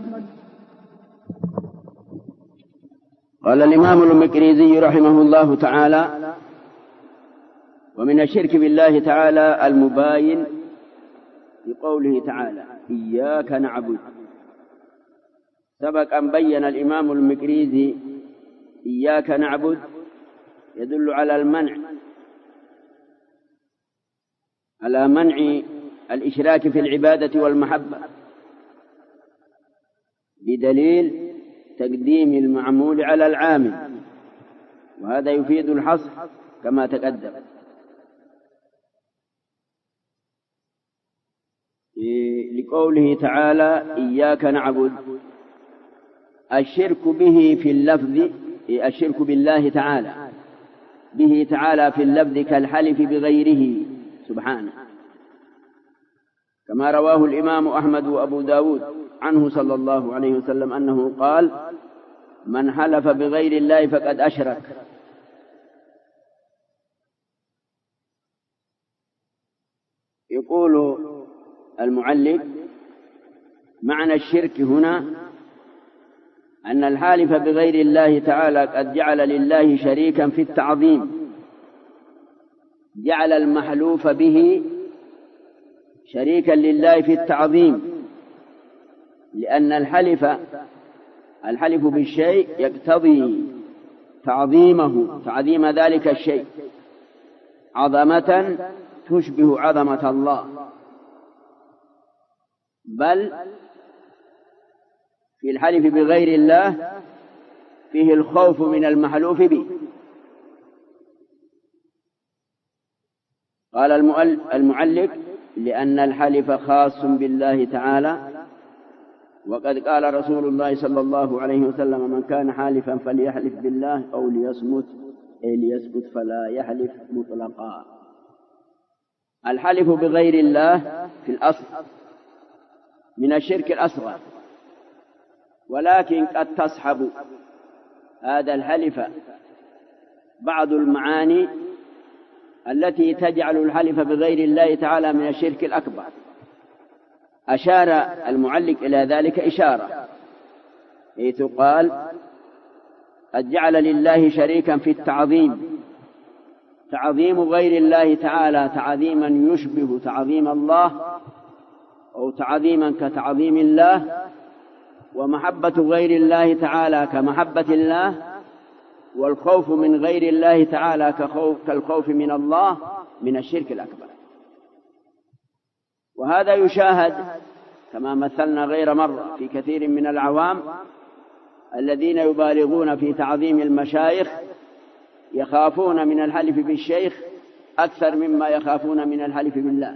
قال الإمام المقريزي رحمه الله تعالى: ومن الشرك بالله تعالى المباين لقوله تعالى: إياك نعبد. سبق أن بين الإمام المقريزي إياك نعبد يدل على المنع، على منع الإشراك في العبادة والمحبة، بدليل تقديم المعمول على العامل، وهذا يفيد الحصر كما تقدم. لقوله تعالى: إياك نعبد، الشرك به في اللفظ، الشرك بالله تعالى به تعالى في اللفظ كالحلف بغيره سبحانه، كما رواه الإمام أحمد وأبو داود عنه صلى الله عليه وسلم أنه قال: من حلف بغير الله فقد أشرك. يقول المعلق: معنى الشرك هنا أن الحالف بغير الله تعالى قد جعل لله شريكا في التعظيم، جعل المحلوف به شريكا لله في التعظيم، لأن الحلف بالشيء يقتضي تعظيم ذلك الشيء، عظمة تشبه عظمة الله، بل في الحلف بغير الله فيه الخوف من المحلوف به. قال المعلق: لأن الحلف خاص بالله تعالى، وقد قال رسول الله صلى الله عليه وسلم: من كان حالفا فليحلف بالله أو ليسكت فلا يحلف مطلقا. الحلف بغير الله في الأصل من الشرك الأصغر، ولكن قد تصحب هذا الحلف بعض المعاني التي تجعل الحلف بغير الله تعالى من الشرك الأكبر. أشار المعلق إلى ذلك إشارة، حيث قال: قد جعل لله شريكا في التعظيم، تعظيم غير الله تعالى تعظيما يشبه تعظيم الله أو تعظيما كتعظيم الله، ومحبة غير الله تعالى كمحبة الله، والخوف من غير الله تعالى كالخوف من الله، من الشرك الأكبر. وهذا يشاهد كما مثلنا غير مرة في كثير من العوام الذين يبالغون في تعظيم المشايخ، يخافون من الحلف بالشيخ أكثر مما يخافون من الحلف بالله،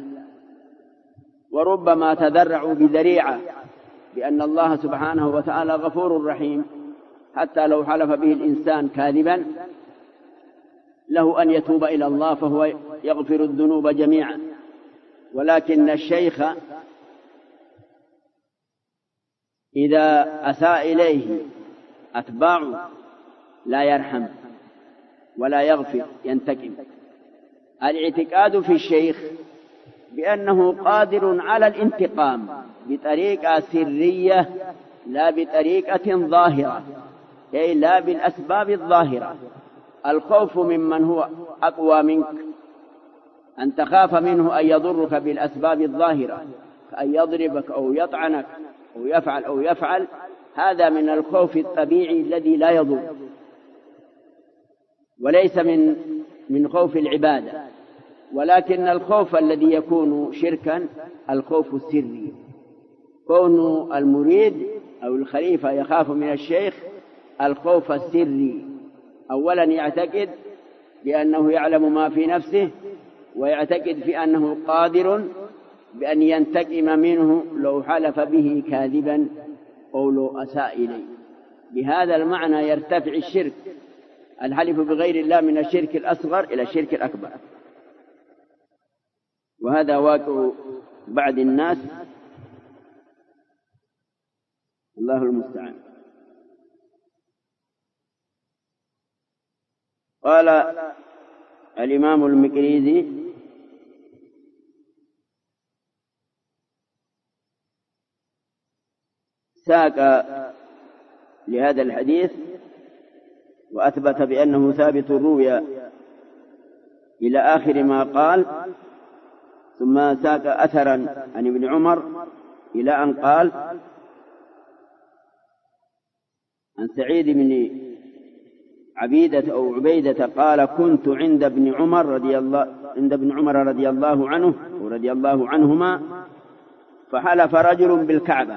وربما تذرعوا بذريعة بأن الله سبحانه وتعالى غفور رحيم، حتى لو حلف به الإنسان كاذبا له أن يتوب إلى الله فهو يغفر الذنوب جميعا. ولكن الشيخ إذا أساء إليه أتباعه لا يرحم ولا يغفر، ينتقم. الاعتقاد في الشيخ بأنه قادر على الانتقام بطريقة سرية لا بطريقة ظاهرة، أي لا بالأسباب الظاهرة. الخوف ممن هو أقوى منك، أن تخاف منه أن يضرك بالأسباب الظاهرة، كأن يضربك أو يطعنك أو يفعل، هذا من الخوف الطبيعي الذي لا يضر، وليس من خوف العبادة. ولكن الخوف الذي يكون شركا الخوف السري، كون المريد أو الخليفة يخاف من الشيخ الخوف السري. أولا يعتقد بأنه يعلم ما في نفسه، ويعتقد في أنه قادر بأن ينتقم منه لو حلف به كاذبا أو لو أساء إليه. بهذا المعنى يرتفع الشرك، الحلف بغير الله، من الشرك الأصغر إلى الشرك الأكبر. وهذا واقع بعض الناس، الله المستعان. قال الإمام المقريزي: ساق لهذا الحديث وأثبت بأنه ثابت الرؤيا إلى آخر ما قال، ثم ساق أثرا عن ابن عمر إلى أن قال عن سعيد بن عبيدة أو عبيدة قال: كنت عند ابن عمر رضي الله عنه ورضي الله عنهما، فحلف رجل بالكعبة،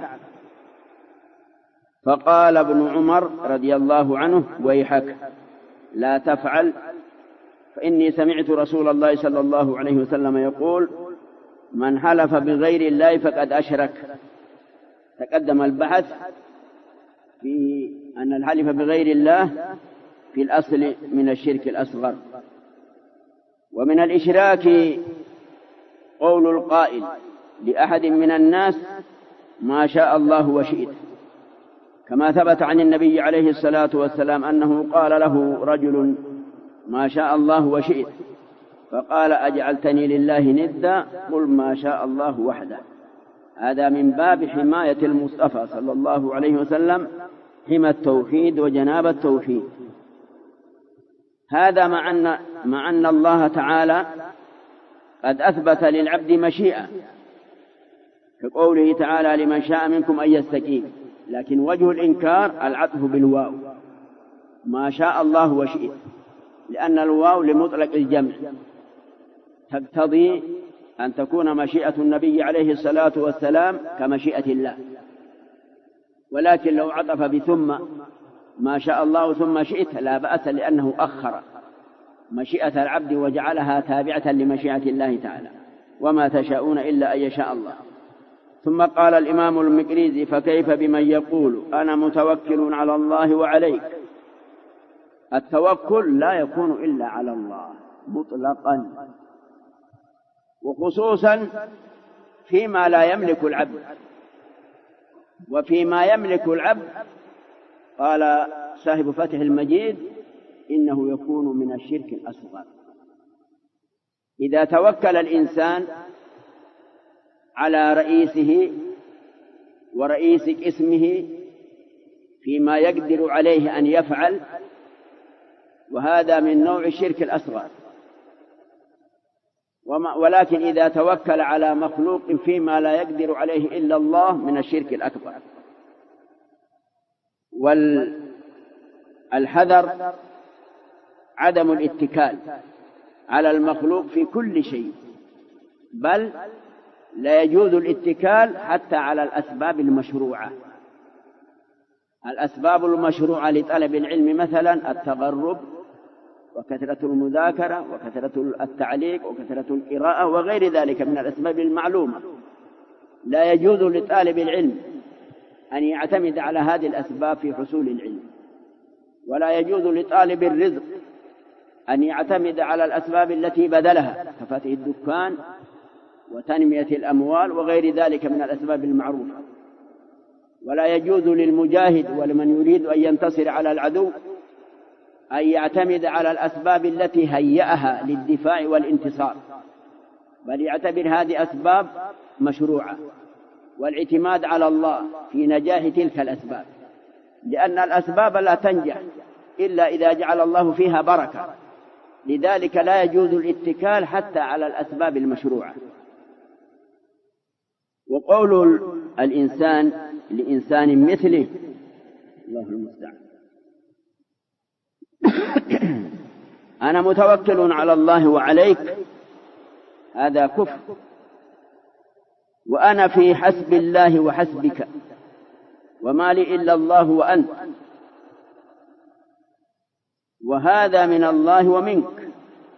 فقال ابن عمر رضي الله عنه: ويحك لا تفعل، فإني سمعت رسول الله صلى الله عليه وسلم يقول: من حلف بغير الله فقد أشرك. تقدم البحث في أن الحلف بغير الله في الأصل من الشرك الأصغر. ومن الإشراك قول القائل لأحد من الناس: ما شاء الله وشئت، كما ثبت عن النبي عليه الصلاة والسلام أنه قال له رجل: ما شاء الله وشئت، فقال: أجعلتني لله ندا؟ قل ما شاء الله وحده. هذا من باب حماية المصطفى صلى الله عليه وسلم، حمى التوحيد وجناب التوحيد. هذا مع أن الله تعالى قد أثبت للعبد مشيئة، كقوله تعالى: لمن شاء منكم أن يستقيم. لكن وجه الإنكار العطف بالواو، ما شاء الله وشئت، لأن الواو لمطلق الجمع تقتضي أن تكون مشيئة النبي عليه الصلاة والسلام كمشيئة الله. ولكن لو عطف بثم ما شاء الله ثم شئت لا بأس، لأنه أخر مشيئة العبد وجعلها تابعة لمشيئة الله تعالى: وما تشاءون إلا أن يشاء الله. ثم قال الإمام المقريزي: فكيف بمن يقول أنا متوكل على الله وعليك؟ التوكل لا يكون إلا على الله مطلقا، وخصوصا فيما لا يملك العبد. وفيما يملك العبد قال صاحب فتح المجيد إنه يكون من الشرك الأصغر. إذا توكل الإنسان على رئيسه ورئيس اسمه فيما يقدر عليه أن يفعل، وهذا من نوع الشرك الأصغر. ولكن إذا توكل على مخلوق فيما لا يقدر عليه إلا الله من الشرك الأكبر. والحذر عدم الاتكال على المخلوق في كل شيء، بل لا يجوز الاتكال حتى على الأسباب المشروعة. الأسباب المشروعة لطلب العلم مثلا التغرب وكثرة المذاكرة وكثرة التعليق وكثرة القراءة وغير ذلك من الأسباب المعلومة، لا يجوز لطالب العلم أن يعتمد على هذه الأسباب في حصول العلم، ولا يجوز لطالب الرزق أن يعتمد على الأسباب التي بذلها كفتح الدكان وتنمية الأموال وغير ذلك من الأسباب المعروفة. ولا يجوز للمجاهد ولمن يريد أن ينتصر على العدو أن يعتمد على الأسباب التي هيأها للدفاع والانتصار، بل يعتبر هذه أسباب مشروعة، والاعتماد على الله في نجاح تلك الأسباب، لأن الأسباب لا تنجح إلا إذا جعل الله فيها بركة. لذلك لا يجوز الاتكال حتى على الأسباب المشروعة. وقول الإنسان لإنسان مثله الله المستعان أنا متوكل على الله وعليك، هذا كفر. وأنا في حسب الله وحسبك وما لي إلا الله وأنت، وهذا من الله ومنك،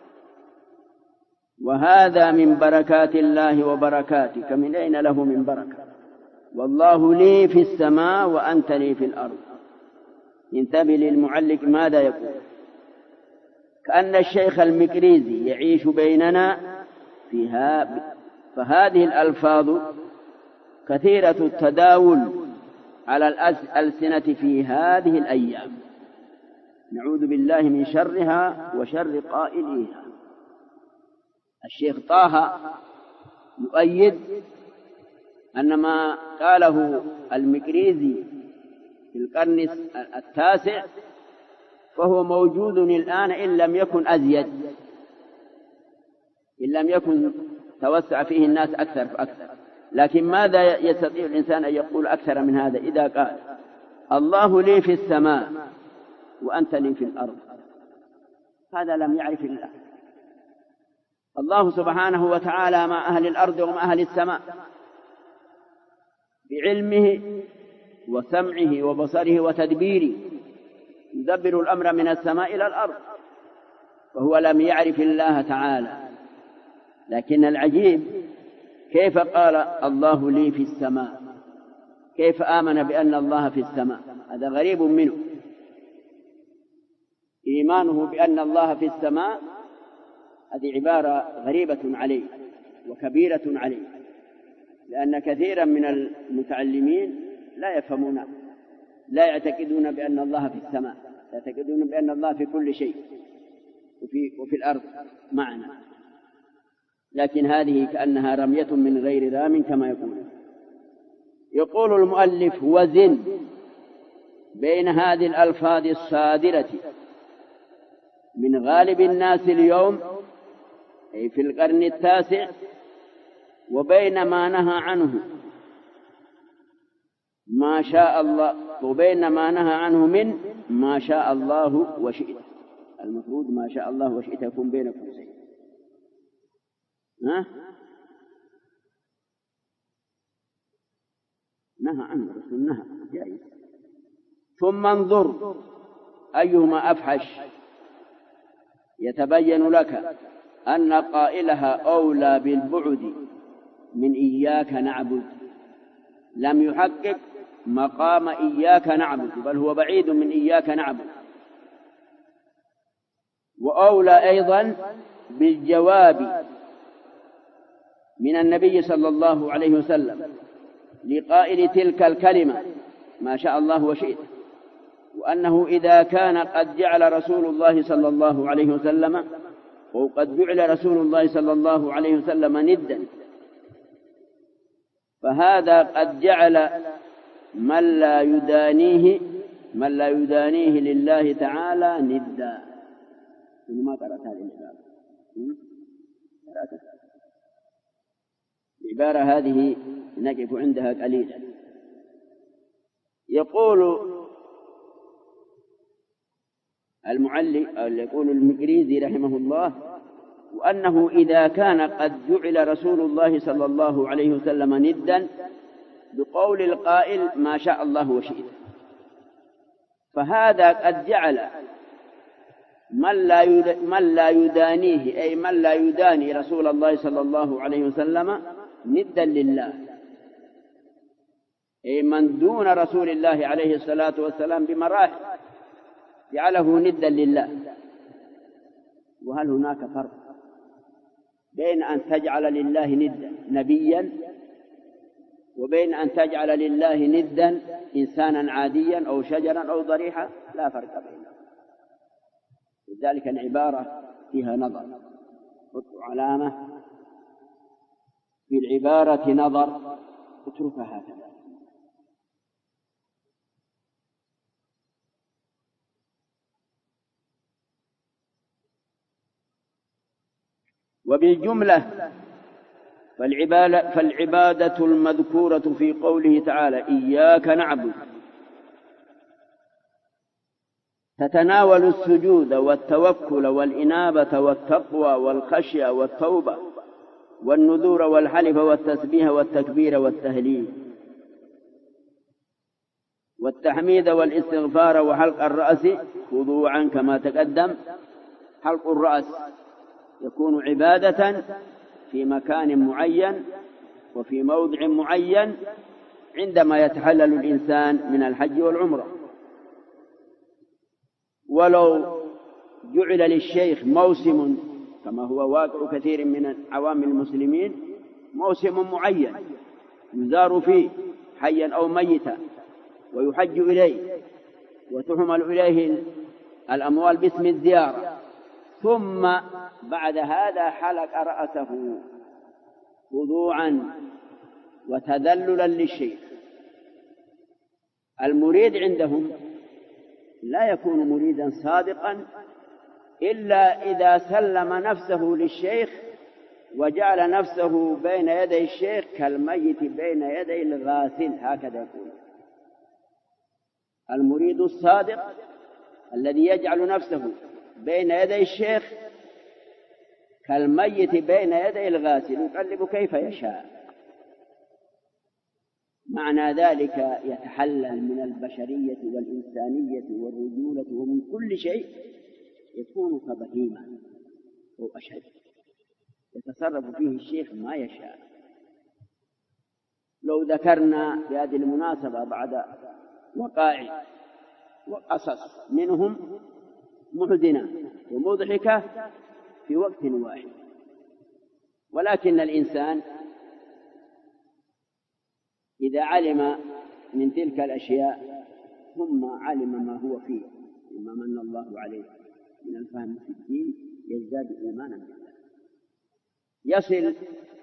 وهذا من بركات الله وبركاتك، من أين له من بركة؟ والله لي في السماء وأنت لي في الأرض. انتبه للمعلق ماذا يقول. كأن الشيخ المكريزي يعيش بيننا فيها، فهذه الألفاظ كثيرة التداول على الألسنة في هذه الأيام، نعوذ بالله من شرها وشر قائليها. الشيخ طه يؤيد أن ما قاله المكريزي في القرن التاسع فهو موجود الآن إن لم يكن أزيد، إن لم يكن توسع فيه الناس أكثر فأكثر. لكن ماذا يستطيع الإنسان أن يقول أكثر من هذا إذا قال الله لي في السماء وأنت لي في الأرض؟ هذا لم يعرف الله. الله سبحانه وتعالى مع أهل الأرض ومع أهل السماء بعلمه وسمعه وبصره وتدبيره، يدبر الأمر من السماء إلى الأرض، فهو لم يعرف الله تعالى. لكن العجيب كيف قال الله لي في السماء، كيف آمن بأن الله في السماء؟ هذا غريب منه. إيمانه بأن الله في السماء هذه عبارة غريبة عليه وكبيرة عليه، لأن كثيرا من المتعلمين لا يفهمون، لا يعتقدون بأن الله في السماء، يعتقدون بأن الله في كل شيء وفي الأرض معنا. لكن هذه كأنها رمية من غير رام كما يقول المؤلف: وزن بين هذه الألفاظ الصادرة من غالب الناس اليوم أي في القرن التاسع وبين ما نهى عنه ما شاء الله، وبين ما نهى عنه من ما شاء الله وشئت. المفروض ما شاء الله وشئت يكون بينكم شيء. نهى عنه رسول نهى جائز. ثم انظر أيهما أفحش، يتبين لك أن قائلها أولى بالبعد من إياك نعبد، لم يحقق مقام إياك نعبد، بل هو بعيد من إياك نعبد. وأولى أيضا بالجواب من النبي صلى الله عليه وسلم، لقائل تلك الكلمة ما شاء الله وشئت، وأنه إذا كان قد جعل رسول الله صلى الله عليه وسلم وقد جعل رسول الله صلى الله عليه وسلم ندا، فهذا قد جعل من لا يدانيه لله تعالى ندا. ما قرأت هذه العبارة؟ العبارة هذه نقف عندها قليلا. يقول يقول المقريزي رحمه الله: وأنه إذا كان قد جعل رسول الله صلى الله عليه وسلم ندا بقول القائل ما شاء الله وشئت، فهذا قد جعل من لا يدانيه، أي من لا يداني رسول الله صلى الله عليه وسلم ندا لله، أي من دون رسول الله عليه الصلاة والسلام بمراحل جعله ندا لله. وهل هناك فرق بين أن تجعل لله ندا نبيا وبين أن تجعل لله ندا إنسانا عاديا أو شجرا أو ضريحا؟ لا فرق بينهم. لذلك العبارة فيها نظر، حط علامة في العبارة نظر، اتركها هكذا. وبالجملة فالعبادة المذكورة في قوله تعالى إياك نعبد تتناول السجود والتوكل والإنابة والتقوى والخشية والتوبة والنذور والحلف والتسبيح والتكبير والتهليل والتحميد والاستغفار وحلق الرأس خضوعا كما تقدم. حلق الرأس يكون عبادة في مكان معين وفي موضع معين عندما يتحلل الإنسان من الحج والعمرة. ولو جعل للشيخ موسم كما هو واقع كثير من عوام المسلمين، موسم معين يزار فيه حيا أو ميتا ويحج إليه وتحمل إليه الأموال باسم الزيارة، ثم بعد هذا حلق رأسه خضوعا وتذللا للشيخ. المريد عندهم لا يكون مريدا صادقا إلا إذا سلم نفسه للشيخ وجعل نفسه بين يدي الشيخ كالميت بين يدي الغاسل، هكذا يكون المريد الصادق الذي يجعل نفسه بين يدي الشيخ كالميت بين يدي الغاسل يقلب كيف يشاء. معنى ذلك يتحلل من البشرية والإنسانية والرجولة ومن كل شيء، يكون كبهيمة أو أشد، يتصرف فيه الشيخ ما يشاء. لو ذكرنا في هذه المناسبة بعد وقائع وقصص منهم محزنة ومضحكة في وقت واحد، ولكن الإنسان إذا علم من تلك الأشياء ثم علم ما هو فيه مما من الله عليه من الفهم في الدين يزداد إيمانا بالله. يصل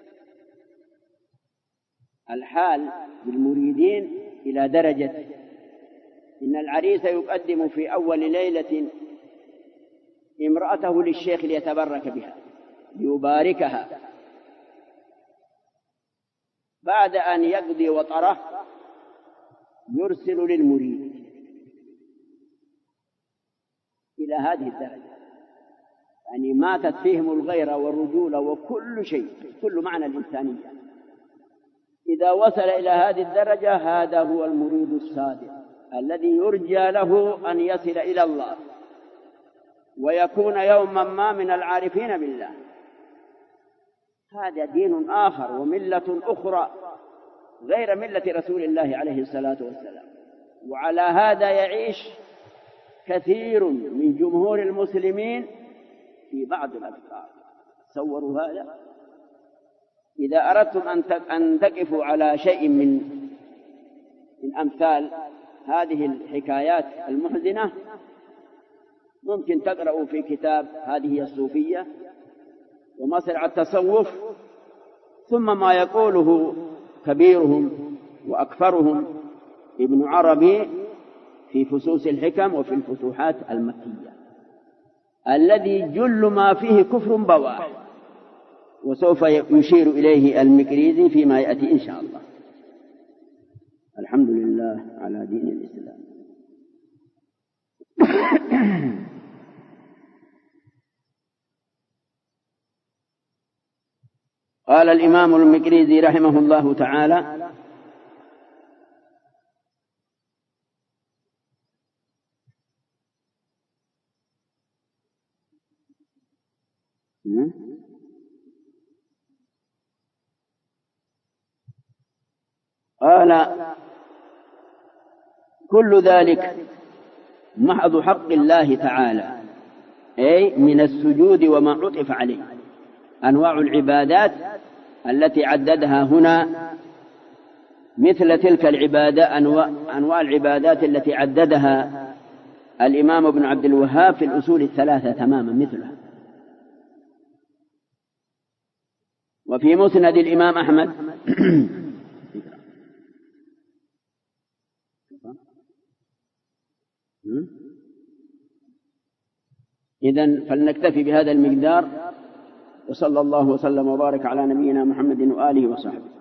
الحال بالمريدين إلى درجة إن العريس يقدم في أول ليلة امرأته للشيخ ليتبرك بها ليباركها، بعد أن يقضي وطره يرسل للمريد إلى هذه الدرجة، يعني ماتت فيهم الغيرة والرجولة وكل شيء، كل معنى الإنسانية. إذا وصل إلى هذه الدرجة هذا هو المريد الصادق الذي يرجى له أن يصل إلى الله ويكون يوما ما من العارفين بالله. هذا دين آخر وملة أخرى غير ملة رسول الله عليه الصلاة والسلام، وعلى هذا يعيش كثير من جمهور المسلمين في بعض الأفكار. تصوروا هذا. إذا أردتم أن تقفوا على شيء من من أمثال هذه الحكايات المحزنة ممكن تقرأوا في كتاب هذه الصوفية ومصرع التصوف، ثم ما يقوله كبيرهم وأكثرهم ابن عربي في فصوص الحكم وفي الفتوحات المكية، الذي جل ما فيه كفر بواح، وسوف يشير إليه المقريزي فيما يأتي إن شاء الله. الحمد لله على دين الإسلام. قال الإمام المقريزي رحمه الله تعالى: قال: كل ذلك محض حق الله تعالى، أي من السجود وما عطف عليه، أنواع العبادات التي عددها هنا مثل تلك العبادة، أنواع العبادات التي عددها الإمام ابن عبد الوهاب في الأصول الثلاثة تماما مثلها. وفي مسند الإمام أحمد إذن فلنكتفي بهذا المقدار، وصلى الله وسلم وبارك على نبينا محمد وآله وصحبه.